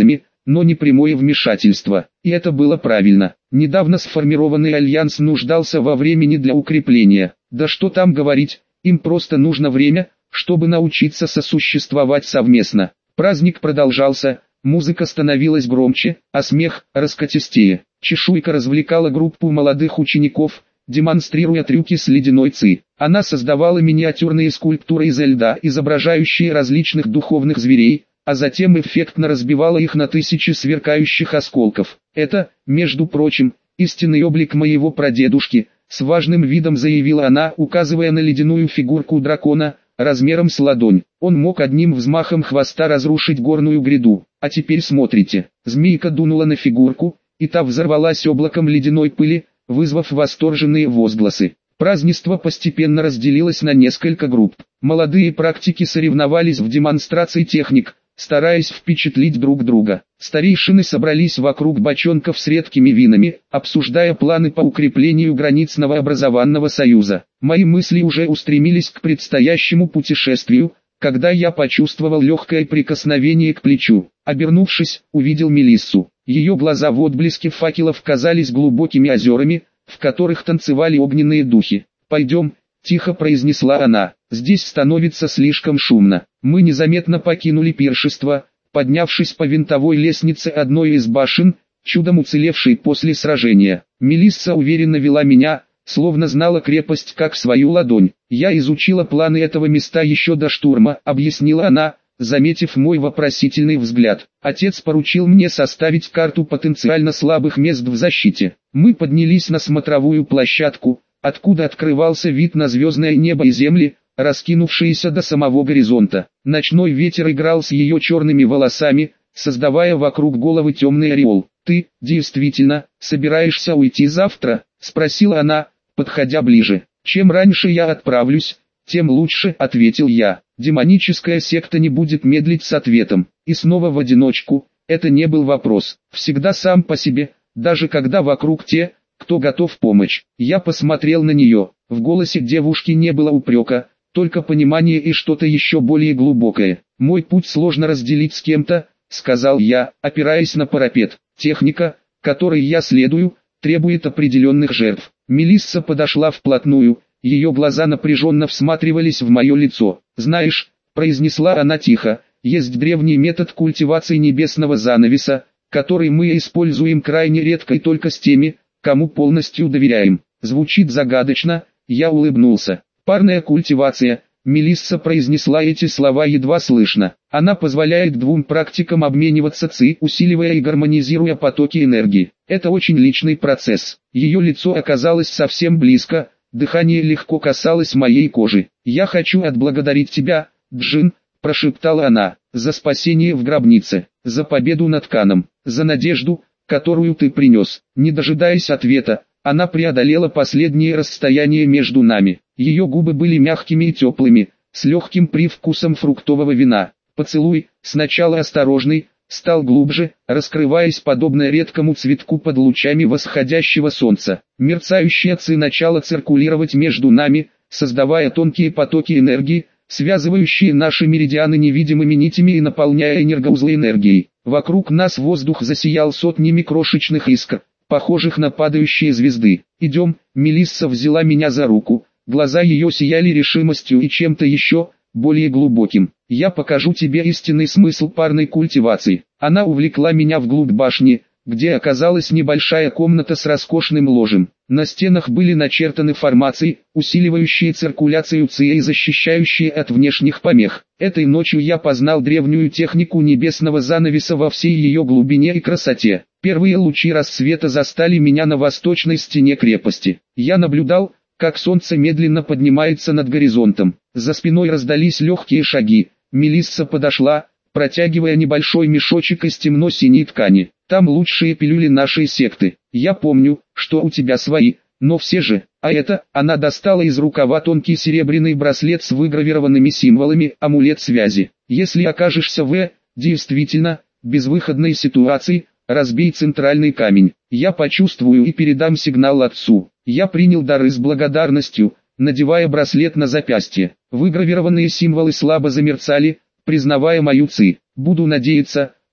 но не прямое вмешательство. И это было правильно. Недавно сформированный альянс нуждался во времени для укрепления. Да что там говорить, им просто нужно время, чтобы научиться сосуществовать совместно. Праздник продолжался, музыка становилась громче, а смех – раскатистее. Чешуйка развлекала группу молодых учеников, демонстрируя трюки с ледяной ци. Она создавала миниатюрные скульптуры из льда, изображающие различных духовных зверей, а затем эффектно разбивала их на тысячи сверкающих осколков. Это, между прочим, истинный облик моего прадедушки, с важным видом заявила она, указывая на ледяную фигурку дракона, размером с ладонь. Он мог одним взмахом хвоста разрушить горную гряду. А теперь смотрите. Змейка дунула на фигурку, и та взорвалась облаком ледяной пыли, вызвав восторженные возгласы. Празднество постепенно разделилось на несколько групп. Молодые практики соревновались в демонстрации техник, стараясь впечатлить друг друга. Старейшины собрались вокруг бочонков с редкими винами, обсуждая планы по укреплению границ новообразованного союза. Мои мысли уже устремились к предстоящему путешествию, когда я почувствовал легкое прикосновение к плечу. Обернувшись, увидел Мелиссу. Ее глаза в отблеске факелов казались глубокими озерами, в которых танцевали огненные духи. «Пойдем», — тихо произнесла она, — «здесь становится слишком шумно». Мы незаметно покинули пиршество, поднявшись по винтовой лестнице одной из башен, чудом уцелевшей после сражения. Мелисса уверенно вела меня, словно знала крепость как свою ладонь. «Я изучила планы этого места еще до штурма», — объяснила она, заметив мой вопросительный взгляд. «Отец поручил мне составить карту потенциально слабых мест в защите». Мы поднялись на смотровую площадку, откуда открывался вид на звездное небо и земли, раскинувшиеся до самого горизонта. Ночной ветер играл с ее черными волосами, создавая вокруг головы темный ореол. «Ты, действительно, собираешься уйти завтра?» — спросила она, подходя ближе. «Чем раньше я отправлюсь, тем лучше», — ответил я. Демоническая секта не будет медлить с ответом. И снова в одиночку. Это не был вопрос. Всегда сам по себе, даже когда вокруг те, кто готов помочь. Я посмотрел на нее. В голосе девушки не было упрека, только понимание и что-то еще более глубокое. «Мой путь сложно разделить с кем-то», — сказал я, опираясь на парапет. «Техника, которой я следую, требует определенных жертв». Мелисса подошла вплотную, ее глаза напряженно всматривались в мое лицо. «Знаешь», — произнесла она тихо, — «есть древний метод культивации небесного занавеса, который мы используем крайне редко и только с теми, кому полностью доверяем». Звучит загадочно, я улыбнулся. «Парная культивация», — Мелисса произнесла эти слова едва слышно. «Она позволяет двум практикам обмениваться ци, усиливая и гармонизируя потоки энергии. Это очень личный процесс». Ее лицо оказалось совсем близко, дыхание легко касалось моей кожи. «Я хочу отблагодарить тебя, Джин», — прошептала она, — «за спасение в гробнице, за победу над Каном, за надежду, которую ты принес». Не дожидаясь ответа, она преодолела последнее расстояние между нами. Ее губы были мягкими и теплыми, с легким привкусом фруктового вина. Поцелуй, сначала осторожный, стал глубже, раскрываясь подобно редкому цветку под лучами восходящего солнца. Мерцающая ци начала циркулировать между нами, создавая тонкие потоки энергии, связывающие наши меридианы невидимыми нитями и наполняя энергоузлы энергией. Вокруг нас воздух засиял сотнями крошечных искр, похожих на падающие звезды. «Идем», — Мелисса взяла меня за руку, глаза ее сияли решимостью и чем-то еще, более глубоким. «Я покажу тебе истинный смысл парной культивации». Она увлекла меня вглубь башни, где оказалась небольшая комната с роскошным ложем. На стенах были начертаны формации, усиливающие циркуляцию ци и защищающие от внешних помех. Этой ночью я познал древнюю технику небесного занавеса во всей ее глубине и красоте. Первые лучи рассвета застали меня на восточной стене крепости. Я наблюдал, как солнце медленно поднимается над горизонтом. За спиной раздались легкие шаги. Мелисса подошла, протягивая небольшой мешочек из темно-синей ткани. «Там лучшие пилюли нашей секты. Я помню, что у тебя свои, но все же, а это...» Она достала из рукава тонкий серебряный браслет с выгравированными символами, амулет связи. «Если окажешься в, действительно, безвыходной ситуации, разбей центральный камень. Я почувствую и передам сигнал отцу». Я принял дары с благодарностью, надевая браслет на запястье. Выгравированные символы слабо замерцали, признавая мою ци. «Буду надеяться,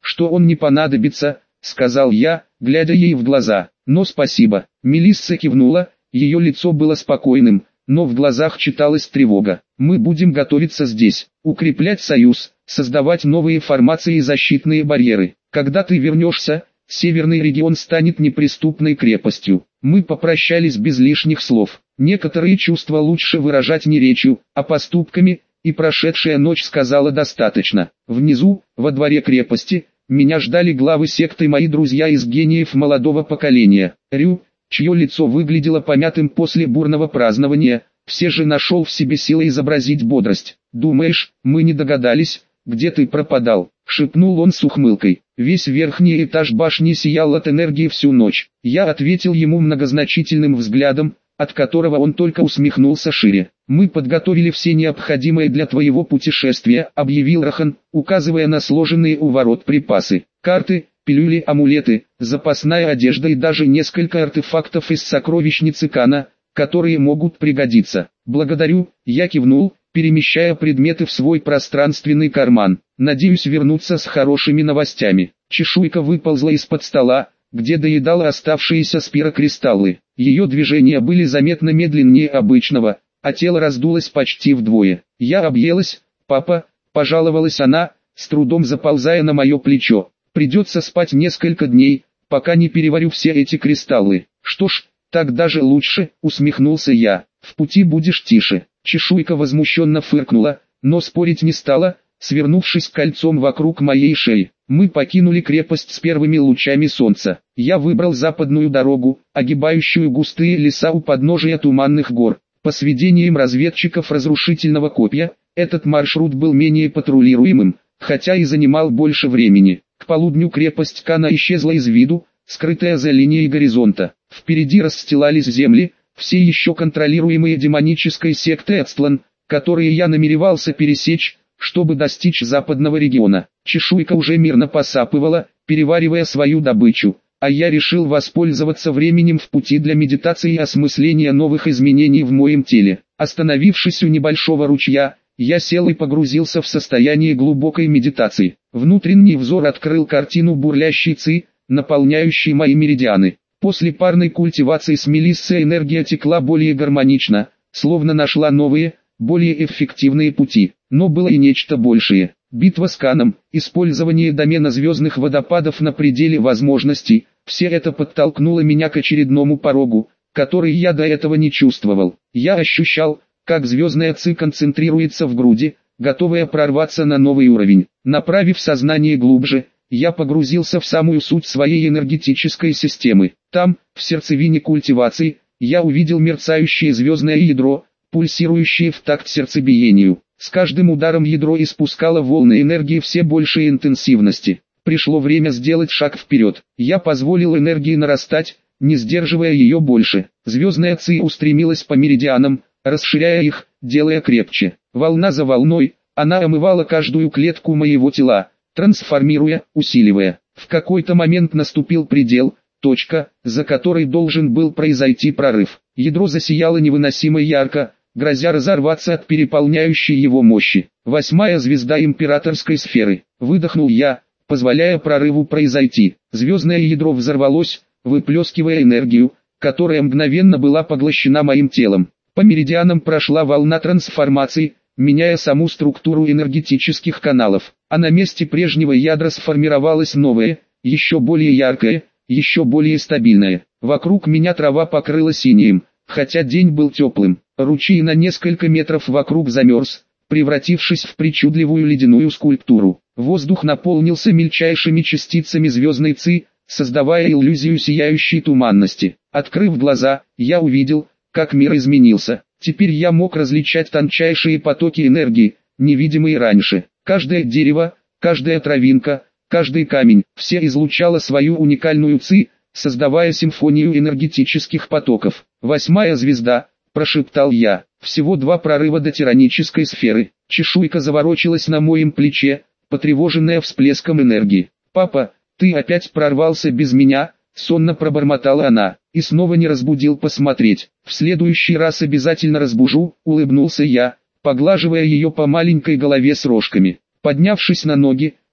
что он не понадобится, сказал я, глядя ей в глаза. Но спасибо. Мелисса кивнула, ее лицо было спокойным, но в глазах читалась тревога. Мы будем готовиться здесь, укреплять союз, создавать новые формации и защитные барьеры. Когда ты вернешься, северный регион станет неприступной крепостью. Мы попрощались без лишних слов. Некоторые чувства лучше выражать не речью, а поступками, и прошедшая ночь сказала достаточно. Внизу, во дворе крепости, меня ждали главы секты, мои друзья из гениев молодого поколения. Рю, чье лицо выглядело помятым после бурного празднования, все же нашел в себе силы изобразить бодрость. «Думаешь, мы не догадались, где ты пропадал?» — шепнул он с ухмылкой. Весь верхний этаж башни сиял от энергии всю ночь. Я ответил ему многозначительным взглядом, от которого он только усмехнулся шире. «Мы подготовили все необходимое для твоего путешествия», — объявил Рахан, указывая на сложенные у ворот припасы. «Карты, пилюли, амулеты, запасная одежда и даже несколько артефактов из сокровищницы Кана, которые могут пригодиться». «Благодарю», — я кивнул, перемещая предметы в свой пространственный карман. «Надеюсь вернуться с хорошими новостями». Чешуйка выползла из-под стола, где доедала оставшиеся спирокристаллы. Ее движения были заметно медленнее обычного, а тело раздулось почти вдвое. «Я объелась, папа», — пожаловалась она, с трудом заползая на мое плечо. «Придется спать несколько дней, пока не переварю все эти кристаллы». «Что ж, так даже лучше», — усмехнулся я. «В пути будешь тише». Чешуйка возмущенно фыркнула, но спорить не стала, свернувшись кольцом вокруг моей шеи. Мы покинули крепость с первыми лучами солнца. Я выбрал западную дорогу, огибающую густые леса у подножия туманных гор. По сведениям разведчиков разрушительного копья, этот маршрут был менее патрулируемым, хотя и занимал больше времени. К полудню крепость Кана исчезла из виду, скрытая за линией горизонта. Впереди расстилались земли, все еще контролируемые демонической сектой Ацтлан, которые я намеревался пересечь, чтобы достичь западного региона. Чешуйка уже мирно посапывала, переваривая свою добычу, а я решил воспользоваться временем в пути для медитации и осмысления новых изменений в моем теле. Остановившись у небольшого ручья, я сел и погрузился в состояние глубокой медитации. Внутренний взор открыл картину бурлящей ци, наполняющей мои меридианы. После парной культивации с Мелиссой энергия текла более гармонично, словно нашла новые, более эффективные пути. Но было и нечто большее. Битва с Каном, использование домена звездных водопадов на пределе возможностей, все это подтолкнуло меня к очередному порогу, который я до этого не чувствовал. Я ощущал, как звездная ци концентрируется в груди, готовая прорваться на новый уровень. Направив сознание глубже, я погрузился в самую суть своей энергетической системы. Там, в сердцевине культивации, я увидел мерцающее звездное ядро, пульсирующее в такт сердцебиению. С каждым ударом ядро испускало волны энергии все большей интенсивности. Пришло время сделать шаг вперед. Я позволил энергии нарастать, не сдерживая ее больше. Звездная ци устремилась по меридианам, расширяя их, делая крепче. Волна за волной, она омывала каждую клетку моего тела, трансформируя, усиливая. В какой-то момент наступил предел, точка, за которой должен был произойти прорыв. Ядро засияло невыносимо ярко, грозя разорваться от переполняющей его мощи. Восьмая звезда императорской сферы. Выдохнул я, позволяя прорыву произойти. Звездное ядро взорвалось, выплескивая энергию, которая мгновенно была поглощена моим телом. По меридианам прошла волна трансформации, меняя саму структуру энергетических каналов. А на месте прежнего ядра сформировалось новое, еще более яркое, еще более стабильное. Вокруг меня трава покрылась инеем, хотя день был теплым. Ручей на несколько метров вокруг замерз, превратившись в причудливую ледяную скульптуру. Воздух наполнился мельчайшими частицами звездной ци, создавая иллюзию сияющей туманности. Открыв глаза, я увидел, как мир изменился. Теперь я мог различать тончайшие потоки энергии, невидимые раньше. Каждое дерево, каждая травинка, каждый камень, все излучало свою уникальную ци, создавая симфонию энергетических потоков. «Восьмая звезда», — прошептал я. «Всего два прорыва до тиранической сферы». Чешуйка заворочилась на моем плече, потревоженная всплеском энергии. «Папа, ты опять прорвался без меня?» — сонно пробормотала она, и снова не разбудил посмотреть. «В следующий раз обязательно разбужу», — улыбнулся я, поглаживая ее по маленькой голове с рожками. Поднявшись на ноги,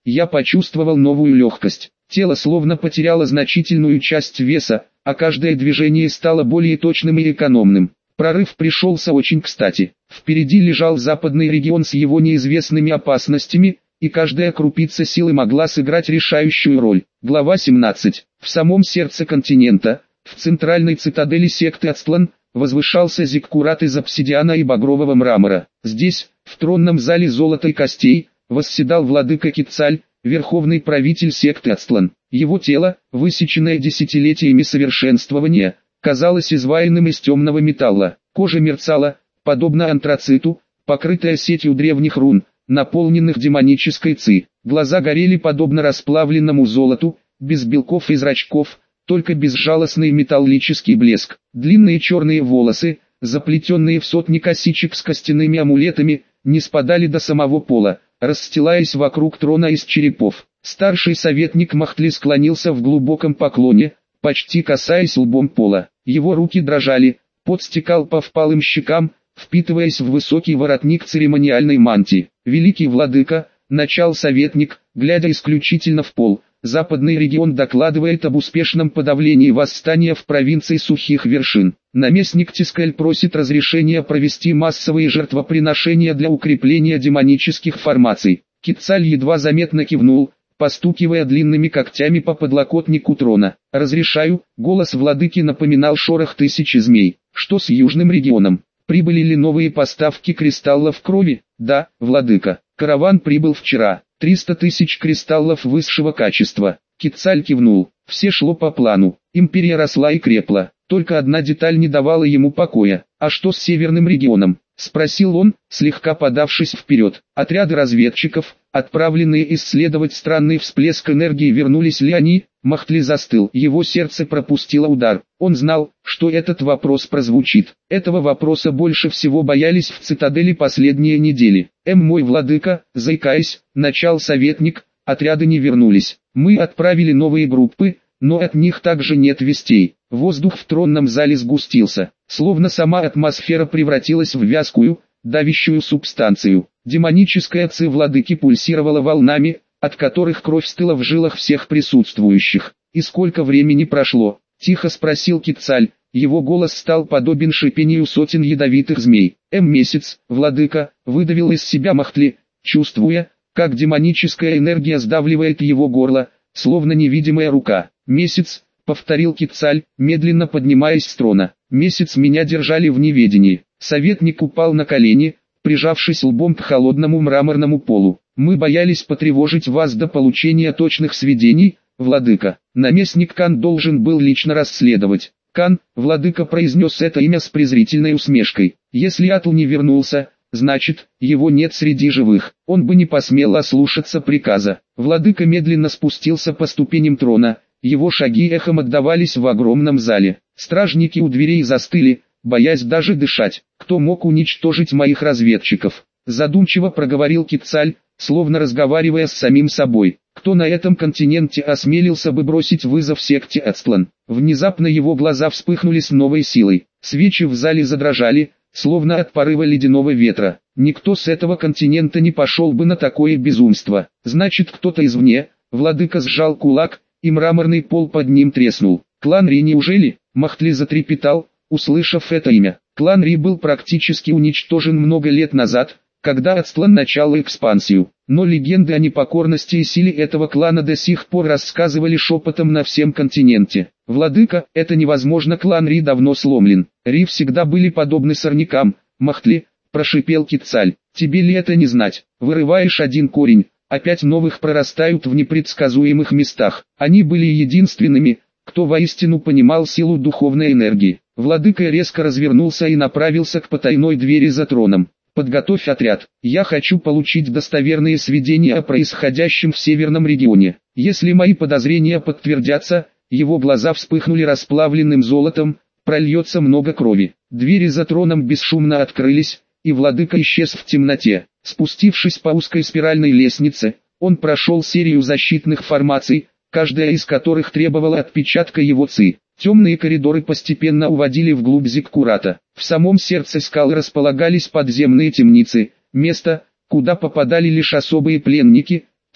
я почувствовал новую легкость. Тело словно потеряло значительную часть веса, а каждое движение стало более точным и экономным. Прорыв пришелся очень кстати. Впереди лежал западный регион с его неизвестными опасностями, и каждая крупица силы могла сыграть решающую роль. Глава семнадцать. В самом сердце континента, в центральной цитадели секты Ацтлан, возвышался зиккурат из обсидиана и багрового мрамора. Здесь, в тронном зале золота и костей, восседал владыка Кицаль, верховный правитель секты Ацтлан. Его тело, высеченное десятилетиями совершенствования, казалось изваянным из темного металла. Кожа мерцала, подобно антрациту, покрытая сетью древних рун, наполненных демонической ци. Глаза горели подобно расплавленному золоту, без белков и зрачков, только безжалостный металлический блеск. Длинные черные волосы, заплетенные в сотни косичек с костяными амулетами, не спадали до самого пола, расстилаясь вокруг трона из черепов. Старший советник Махтли склонился в глубоком поклоне, почти касаясь лбом пола. Его руки дрожали, пот стекал по впалым щекам, впитываясь в высокий воротник церемониальной мантии. «Великий владыка», — начал советник, глядя исключительно в пол, — «западный регион докладывает об успешном подавлении восстания в провинции Сухих Вершин. Наместник Тискаль просит разрешения провести массовые жертвоприношения для укрепления демонических формаций». Кицаль едва заметно кивнул, постукивая длинными когтями по подлокотнику трона. «Разрешаю», — голос владыки напоминал шорох тысячи змей. «Что с южным регионом? Прибыли ли новые поставки кристаллов крови?» «Да, владыка. Караван прибыл вчера. триста тысяч кристаллов высшего качества». Кицаль кивнул. Все шло по плану. Империя росла и крепла. Только одна деталь не давала ему покоя. «А что с северным регионом?» — спросил он, слегка подавшись вперед. Отряды разведчиков, отправленные исследовать странный всплеск энергии, вернулись ли они? Махтли застыл. Его сердце пропустило удар. Он знал, что этот вопрос прозвучит. Этого вопроса больше всего боялись в цитадели последние недели. «Эм, мой владыка», — заикаясь, начал советник, — «отряды не вернулись. Мы отправили новые группы, но от них также нет вестей». Воздух в тронном зале сгустился, словно сама атмосфера превратилась в вязкую, давящую субстанцию. Демоническая ци владыки пульсировала волнами, от которых кровь стыла в жилах всех присутствующих. «И сколько времени прошло?» — тихо спросил Кицаль. Его голос стал подобен шипению сотен ядовитых змей. «Эм, месяц, владыка», — выдавил из себя Махтли, чувствуя, как демоническая энергия сдавливает его горло, словно невидимая рука. «Месяц», — повторил Кицаль, медленно поднимаясь с трона. «Месяц меня держали в неведении». Советник упал на колени, прижавшись лбом к холодному мраморному полу. «Мы боялись потревожить вас до получения точных сведений, владыка. Наместник Кан должен был лично расследовать». «Кан», — владыка произнес это имя с презрительной усмешкой. «Если Атл не вернулся, значит, его нет среди живых. Он бы не посмел ослушаться приказа». Владыка медленно спустился по ступеням трона. Его шаги эхом отдавались в огромном зале. Стражники у дверей застыли, боясь даже дышать. «Кто мог уничтожить моих разведчиков?» Задумчиво проговорил Кицаль, словно разговаривая с самим собой. «Кто на этом континенте осмелился бы бросить вызов секте Ацтлан?» Внезапно его глаза вспыхнули с новой силой. Свечи в зале задрожали, словно от порыва ледяного ветра. Никто с этого континента не пошел бы на такое безумство. «Значит, кто-то извне?» Владыка сжал кулак, и мраморный пол под ним треснул. «Клан Ри, неужели?» Махтли затрепетал, услышав это имя. Клан Ри был практически уничтожен много лет назад, когда Ацтлан начал экспансию. Но легенды о непокорности и силе этого клана до сих пор рассказывали шепотом на всем континенте. «Владыка, это невозможно, клан Ри давно сломлен. Ри всегда были подобны сорнякам». «Махтли», — прошипел Кицаль, — «тебе ли это не знать? Вырываешь один корень, опять новых прорастают в непредсказуемых местах». Они были единственными, кто воистину понимал силу духовной энергии. Владыка резко развернулся и направился к потайной двери за троном. «Подготовь отряд. Я хочу получить достоверные сведения о происходящем в северном регионе. Если мои подозрения подтвердятся», его глаза вспыхнули расплавленным золотом, «прольется много крови». Двери за троном бесшумно открылись, и владыка исчез в темноте. Спустившись по узкой спиральной лестнице, он прошел серию защитных формаций, каждая из которых требовала отпечатка его ци. Темные коридоры постепенно уводили вглубь зиккурата. В самом сердце скалы располагались подземные темницы, место, куда попадали лишь особые пленники, те,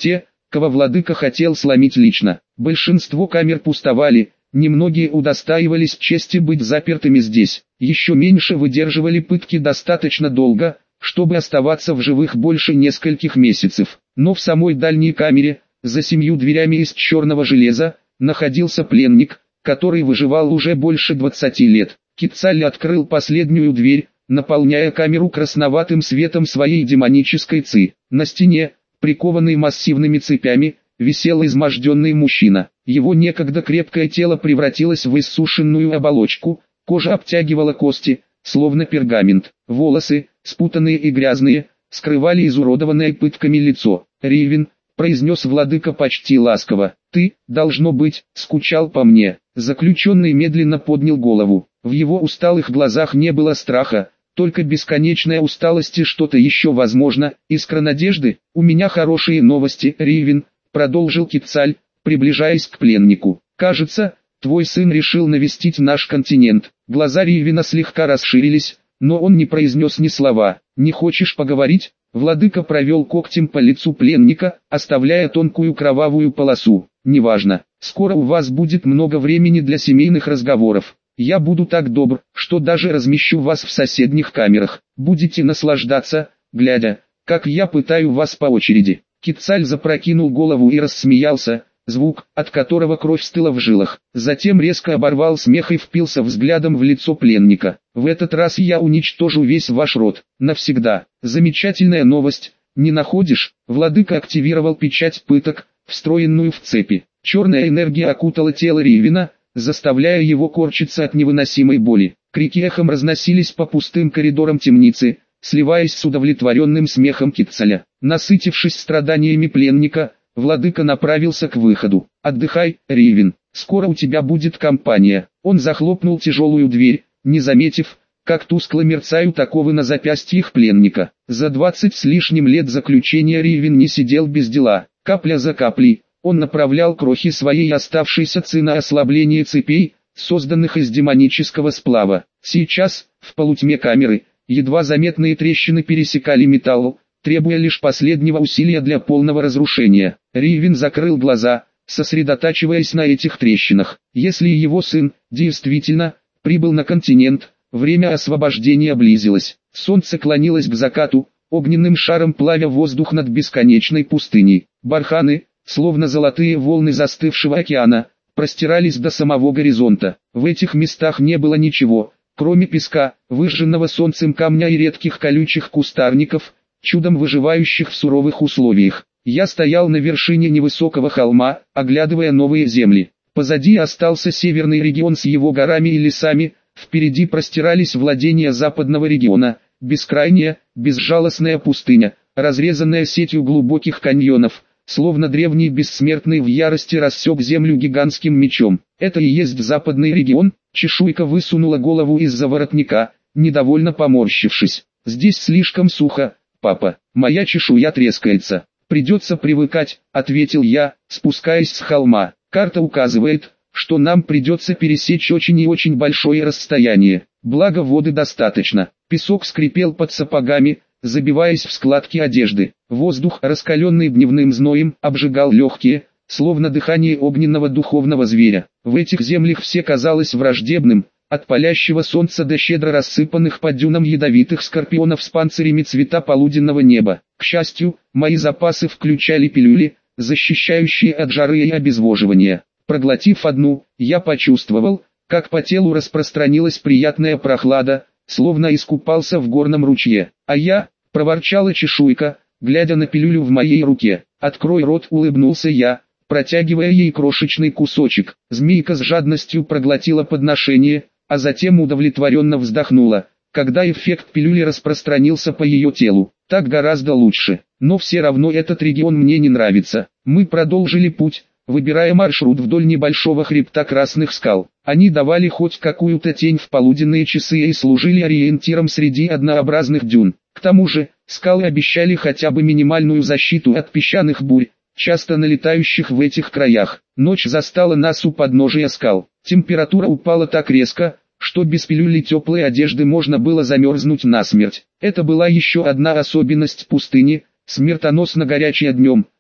кого владыка хотел сломить лично. Большинство камер пустовали, немногие удостаивались чести быть запертыми здесь. Еще меньше выдерживали пытки достаточно долго, чтобы оставаться в живых больше нескольких месяцев. Но в самой дальней камере, за семью дверями из черного железа, находился пленник, который выживал уже больше двадцати лет. Кицаль открыл последнюю дверь, наполняя камеру красноватым светом своей демонической ци. На стене, прикованный массивными цепями, висел изможденный мужчина. Его некогда крепкое тело превратилось в иссушенную оболочку, кожа обтягивала кости, словно пергамент. Волосы, спутанные и грязные, скрывали изуродованное пытками лицо. «Ривен», — произнес владыка почти ласково, — «ты, должно быть, скучал по мне». Заключенный медленно поднял голову. В его усталых глазах не было страха, только бесконечная усталость и что-то еще возможно. Искра надежды. «У меня хорошие новости, Ривен», — продолжил Кицаль, приближаясь к пленнику. «Кажется, твой сын решил навестить наш континент». Глаза Ривена слегка расширились, но он не произнес ни слова. «Не хочешь поговорить?» Владыка провел когтем по лицу пленника, оставляя тонкую кровавую полосу. «Неважно, скоро у вас будет много времени для семейных разговоров. Я буду так добр, что даже размещу вас в соседних камерах. Будете наслаждаться, глядя, как я пытаю вас по очереди». Кицаль запрокинул голову и рассмеялся, звук, от которого кровь стыла в жилах. Затем резко оборвал смех и впился взглядом в лицо пленника. «В этот раз я уничтожу весь ваш род, навсегда». Замечательная новость, не находишь? Владыка активировал печать пыток, встроенную в цепи. Черная энергия окутала тело Ривена, заставляя его корчиться от невыносимой боли. Крики эхом разносились по пустым коридорам темницы, сливаясь с удовлетворенным смехом Кицаля. Насытившись страданиями пленника, владыка направился к выходу. «Отдыхай, Ривен, скоро у тебя будет компания». Он захлопнул тяжелую дверь, не заметив, как тускло мерцают оковы на запястьях пленника. За двадцать с лишним лет заключения Ривен не сидел без дела. Капля за каплей, он направлял крохи своей оставшейся ци на ослабление цепей, созданных из демонического сплава. Сейчас, в полутьме камеры, едва заметные трещины пересекали металл, требуя лишь последнего усилия для полного разрушения. Ривен закрыл глаза, сосредотачиваясь на этих трещинах. Если его сын, действительно, прибыл на континент, время освобождения близилось. Солнце клонилось к закату, огненным шаром плавя воздух над бесконечной пустыней. Барханы, словно золотые волны застывшего океана, простирались до самого горизонта. В этих местах не было ничего, кроме песка, выжженного солнцем камня и редких колючих кустарников, чудом выживающих в суровых условиях. Я стоял на вершине невысокого холма, оглядывая новые земли. Позади остался северный регион с его горами и лесами, впереди простирались владения западного региона, бескрайняя, безжалостная пустыня, разрезанная сетью глубоких каньонов, словно древний бессмертный в ярости рассек землю гигантским мечом. «Это и есть западный регион?» Чешуйка высунула голову из-за воротника, недовольно поморщившись. «Здесь слишком сухо, папа, моя чешуя трескается». «Придется привыкать», — ответил я, спускаясь с холма. «Карта указывает, что нам придется пересечь очень и очень большое расстояние. Благо воды достаточно». Песок скрипел под сапогами, забиваясь в складки одежды. Воздух, раскаленный дневным зноем, обжигал легкие, словно дыхание огненного духовного зверя. В этих землях все казалось враждебным, от палящего солнца до щедро рассыпанных по дюнам ядовитых скорпионов с панцирями цвета полуденного неба. К счастью, мои запасы включали пилюли, защищающие от жары и обезвоживания. Проглотив одну, я почувствовал, как по телу распространилась приятная прохлада, словно искупался в горном ручье. «А я», — проворчала чешуйка, глядя на пилюлю в моей руке. «Открой рот», — улыбнулся я, протягивая ей крошечный кусочек. Змейка с жадностью проглотила подношение, а затем удовлетворенно вздохнула, когда эффект пилюли распространился по ее телу. «Так гораздо лучше, но все равно этот регион мне не нравится». Мы продолжили путь, выбирая маршрут вдоль небольшого хребта красных скал. Они давали хоть какую-то тень в полуденные часы и служили ориентиром среди однообразных дюн. К тому же, скалы обещали хотя бы минимальную защиту от песчаных бурь, часто налетающих в этих краях. Ночь застала нас у подножия скал. Температура упала так резко, что без пилюли теплой одежды можно было замерзнуть насмерть. Это была еще одна особенность пустыни, смертоносно горячая днем,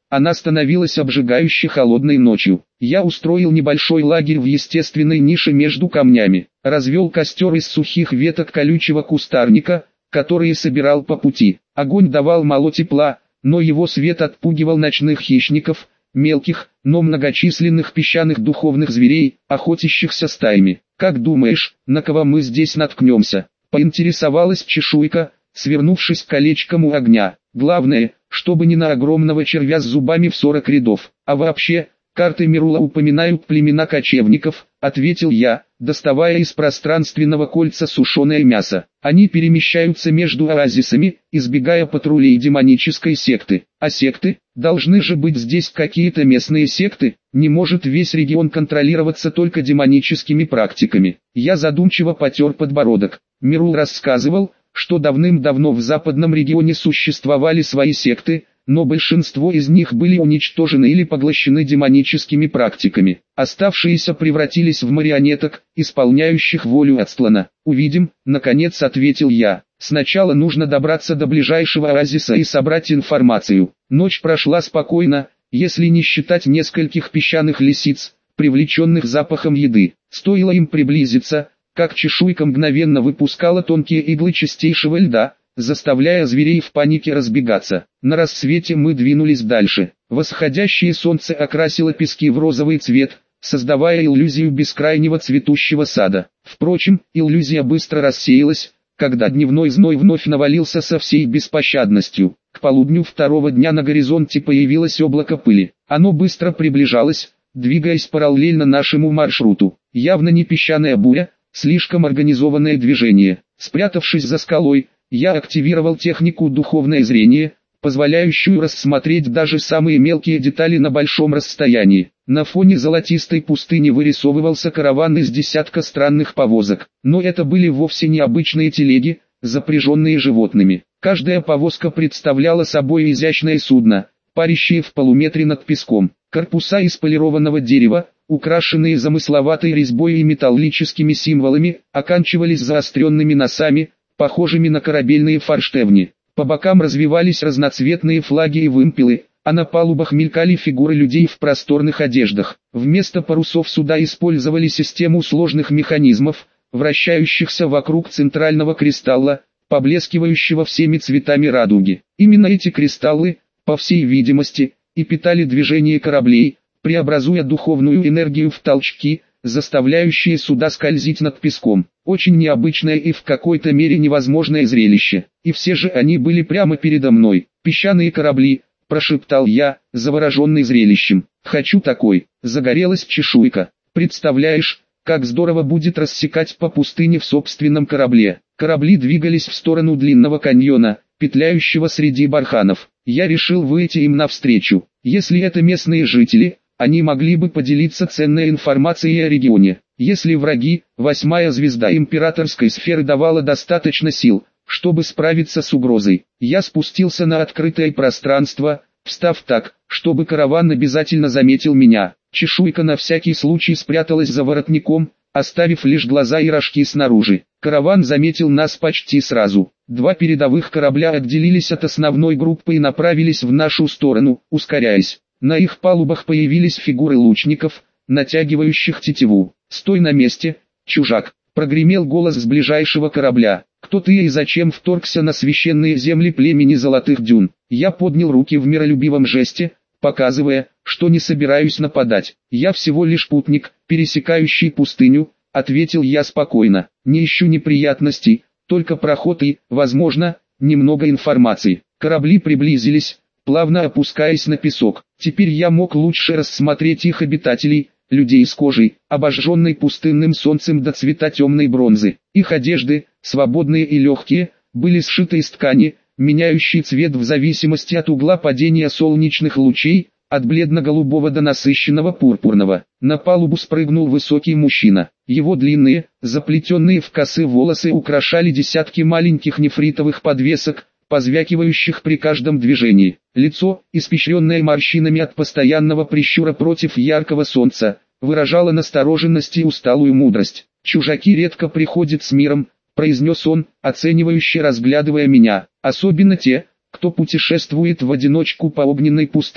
она становилась обжигающе холодной ночью. Я устроил небольшой лагерь в естественной нише между камнями, развел костер из сухих веток колючего кустарника, которые собирал по пути. Огонь давал мало тепла, но его свет отпугивал ночных хищников, мелких, но многочисленных песчаных духовных зверей, охотящихся стаями. «Как думаешь, на кого мы здесь наткнемся?» — поинтересовалась чешуйка, свернувшись колечком у огня. «Главное, чтобы не на огромного червя с зубами в сорок рядов. А вообще, карты Мирула упоминают племена кочевников», — ответил я, доставая из пространственного кольца сушеное мясо. «Они перемещаются между оазисами, избегая патрулей демонической секты. А секты? Должны же быть здесь какие-то местные секты, не может весь регион контролироваться только демоническими практиками». Я задумчиво потер подбородок. Мирул рассказывал, что давным-давно в западном регионе существовали свои секты, но большинство из них были уничтожены или поглощены демоническими практиками. Оставшиеся превратились в марионеток, исполняющих волю Ацтлана. «Увидим», — наконец ответил я. «Сначала нужно добраться до ближайшего оазиса и собрать информацию». Ночь прошла спокойно, если не считать нескольких песчаных лисиц, привлеченных запахом еды. Стоило им приблизиться, как чешуйка мгновенно выпускала тонкие иглы чистейшего льда, заставляя зверей в панике разбегаться. На рассвете мы двинулись дальше. Восходящее солнце окрасило пески в розовый цвет, создавая иллюзию бескрайнего цветущего сада. Впрочем, иллюзия быстро рассеялась, когда дневной зной вновь навалился со всей беспощадностью. К полудню второго дня на горизонте появилось облако пыли. Оно быстро приближалось, двигаясь параллельно нашему маршруту. Явно не песчаная буря, слишком организованное движение. Спрятавшись за скалой, я активировал технику духовное зрение, позволяющую рассмотреть даже самые мелкие детали на большом расстоянии. На фоне золотистой пустыни вырисовывался караван из десятка странных повозок, но это были вовсе не обычные телеги, запряженные животными. Каждая повозка представляла собой изящное судно, парящее в полуметре над песком. Корпуса из полированного дерева, украшенные замысловатой резьбой и металлическими символами, оканчивались заостренными носами, похожими на корабельные форштевни. По бокам развивались разноцветные флаги и вымпелы, а на палубах мелькали фигуры людей в просторных одеждах. Вместо парусов суда использовали систему сложных механизмов, вращающихся вокруг центрального кристалла, поблескивающего всеми цветами радуги. Именно эти кристаллы, по всей видимости, и питали движение кораблей, преобразуя духовную энергию в толчки, заставляющие суда скользить над песком. Очень необычное и в какой-то мере невозможное зрелище. И все же они были прямо передо мной. «Песчаные корабли», — прошептал я, завороженный зрелищем. «Хочу такой». Загорелась чешуйка. «Представляешь, как здорово будет рассекать по пустыне в собственном корабле». Корабли двигались в сторону длинного каньона, петляющего среди барханов. Я решил выйти им навстречу. Если это местные жители, они могли бы поделиться ценной информацией о регионе. Если враги, восьмая звезда императорской сферы давала достаточно сил, чтобы справиться с угрозой. Я спустился на открытое пространство, встав так, чтобы караван обязательно заметил меня. Чешуйка на всякий случай спряталась за воротником, оставив лишь глаза и рожки снаружи. Караван заметил нас почти сразу. Два передовых корабля отделились от основной группы и направились в нашу сторону, ускоряясь. На их палубах появились фигуры лучников, натягивающих тетиву. «Стой на месте, чужак!» — прогремел голос с ближайшего корабля. «Кто ты и зачем вторгся на священные земли племени Золотых Дюн?» Я поднял руки в миролюбивом жесте, показывая, что не собираюсь нападать. «Я всего лишь путник, пересекающий пустыню», — ответил я спокойно. «Не ищу неприятностей, только проход и, возможно, немного информации». Корабли приблизились, плавно опускаясь на песок. Теперь я мог лучше рассмотреть их обитателей, людей с кожей, обожженной пустынным солнцем до цвета темной бронзы. Их одежды, свободные и легкие, были сшиты из ткани, меняющей цвет в зависимости от угла падения солнечных лучей, от бледно-голубого до насыщенного пурпурного. На палубу спрыгнул высокий мужчина. Его длинные, заплетенные в косы волосы украшали десятки маленьких нефритовых подвесок, позвякивающих при каждом движении. Лицо, испещренное морщинами от постоянного прищура против яркого солнца, выражало настороженность и усталую мудрость. «Чужаки редко приходят с миром», — произнес он, оценивающе разглядывая меня, «особенно те, кто путешествует в одиночку по огненной пустыне.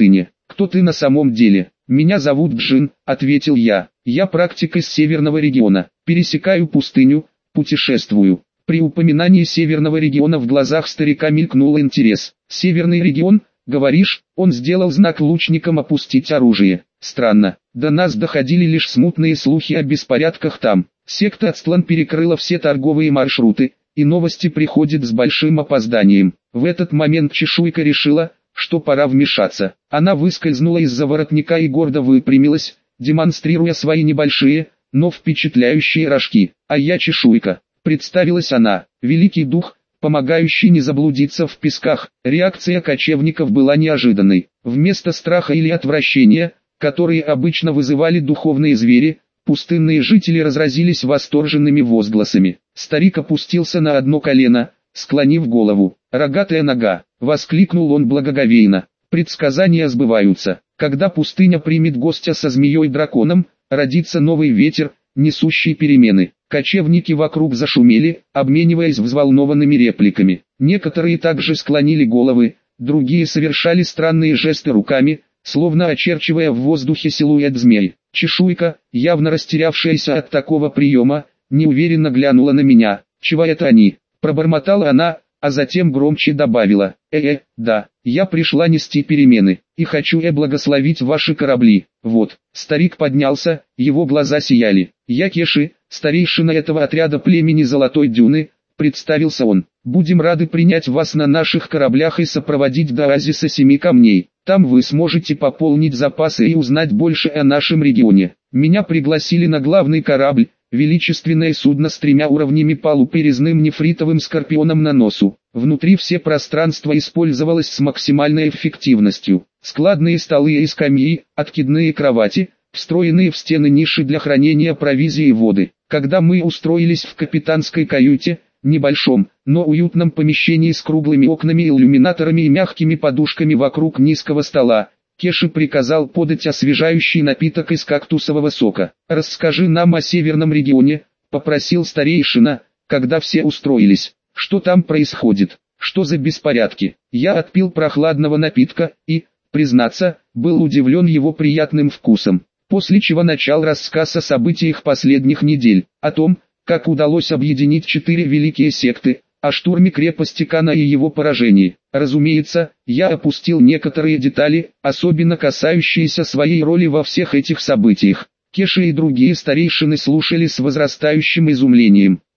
кто ты на самом деле?» «Меня зовут Джин», — ответил я. «Я практик из северного региона, пересекаю пустыню, путешествую». При упоминании северного региона в глазах старика мелькнул интерес. «Северный регион, говоришь?» Он сделал знак лучникам опустить оружие. «Странно, до нас доходили лишь смутные слухи о беспорядках там. Секта Ацтлан перекрыла все торговые маршруты, и новости приходят с большим опозданием». В этот момент чешуйка решила, что пора вмешаться. Она выскользнула из-за воротника и гордо выпрямилась, демонстрируя свои небольшие, но впечатляющие рожки. «А я чешуйка», — представилась она, — «великий дух, помогающий не заблудиться в песках». Реакция кочевников была неожиданной. Вместо страха или отвращения, которые обычно вызывали духовные звери, пустынные жители разразились восторженными возгласами. Старик опустился на одно колено, склонив голову. «Рогатая нога!» — воскликнул он благоговейно. «Предсказания сбываются. Когда пустыня примет гостя со змеей-драконом, родится новый ветер, несущий перемены». Кочевники вокруг зашумели, обмениваясь взволнованными репликами. Некоторые также склонили головы, другие совершали странные жесты руками, словно очерчивая в воздухе силуэт змей. Чешуйка, явно растерявшаяся от такого приема, неуверенно глянула на меня. «Чего это они?» — пробормотала она, а затем громче добавила: «Э-э, да, я пришла нести перемены, и хочу э благословить ваши корабли». Вот, старик поднялся, его глаза сияли. «Я Кеши, старейшина этого отряда племени Золотой Дюны», — представился он. «Будем рады принять вас на наших кораблях и сопроводить до оазиса Семи Камней. Там вы сможете пополнить запасы и узнать больше о нашем регионе». Меня пригласили на главный корабль, величественное судно с тремя уровнями палуб и резным нефритовым скорпионом на носу. Внутри все пространство использовалось с максимальной эффективностью. Складные столы и скамьи, откидные кровати, встроенные в стены ниши для хранения провизии и воды. Когда мы устроились в капитанской каюте, небольшом, но уютном помещении с круглыми окнами, иллюминаторами и мягкими подушками вокруг низкого стола, Кеши приказал подать освежающий напиток из кактусового сока. «Расскажи нам о северном регионе», — попросил старейшина, когда все устроились. «Что там происходит? Что за беспорядки?» Я отпил прохладного напитка и, признаться, был удивлен его приятным вкусом. После чего начал рассказ о событиях последних недель, о том, как удалось объединить четыре великие секты, о штурме крепости Кана и его поражении. Разумеется, я опустил некоторые детали, особенно касающиеся своей роли во всех этих событиях. Кеши и другие старейшины слушали с возрастающим изумлением.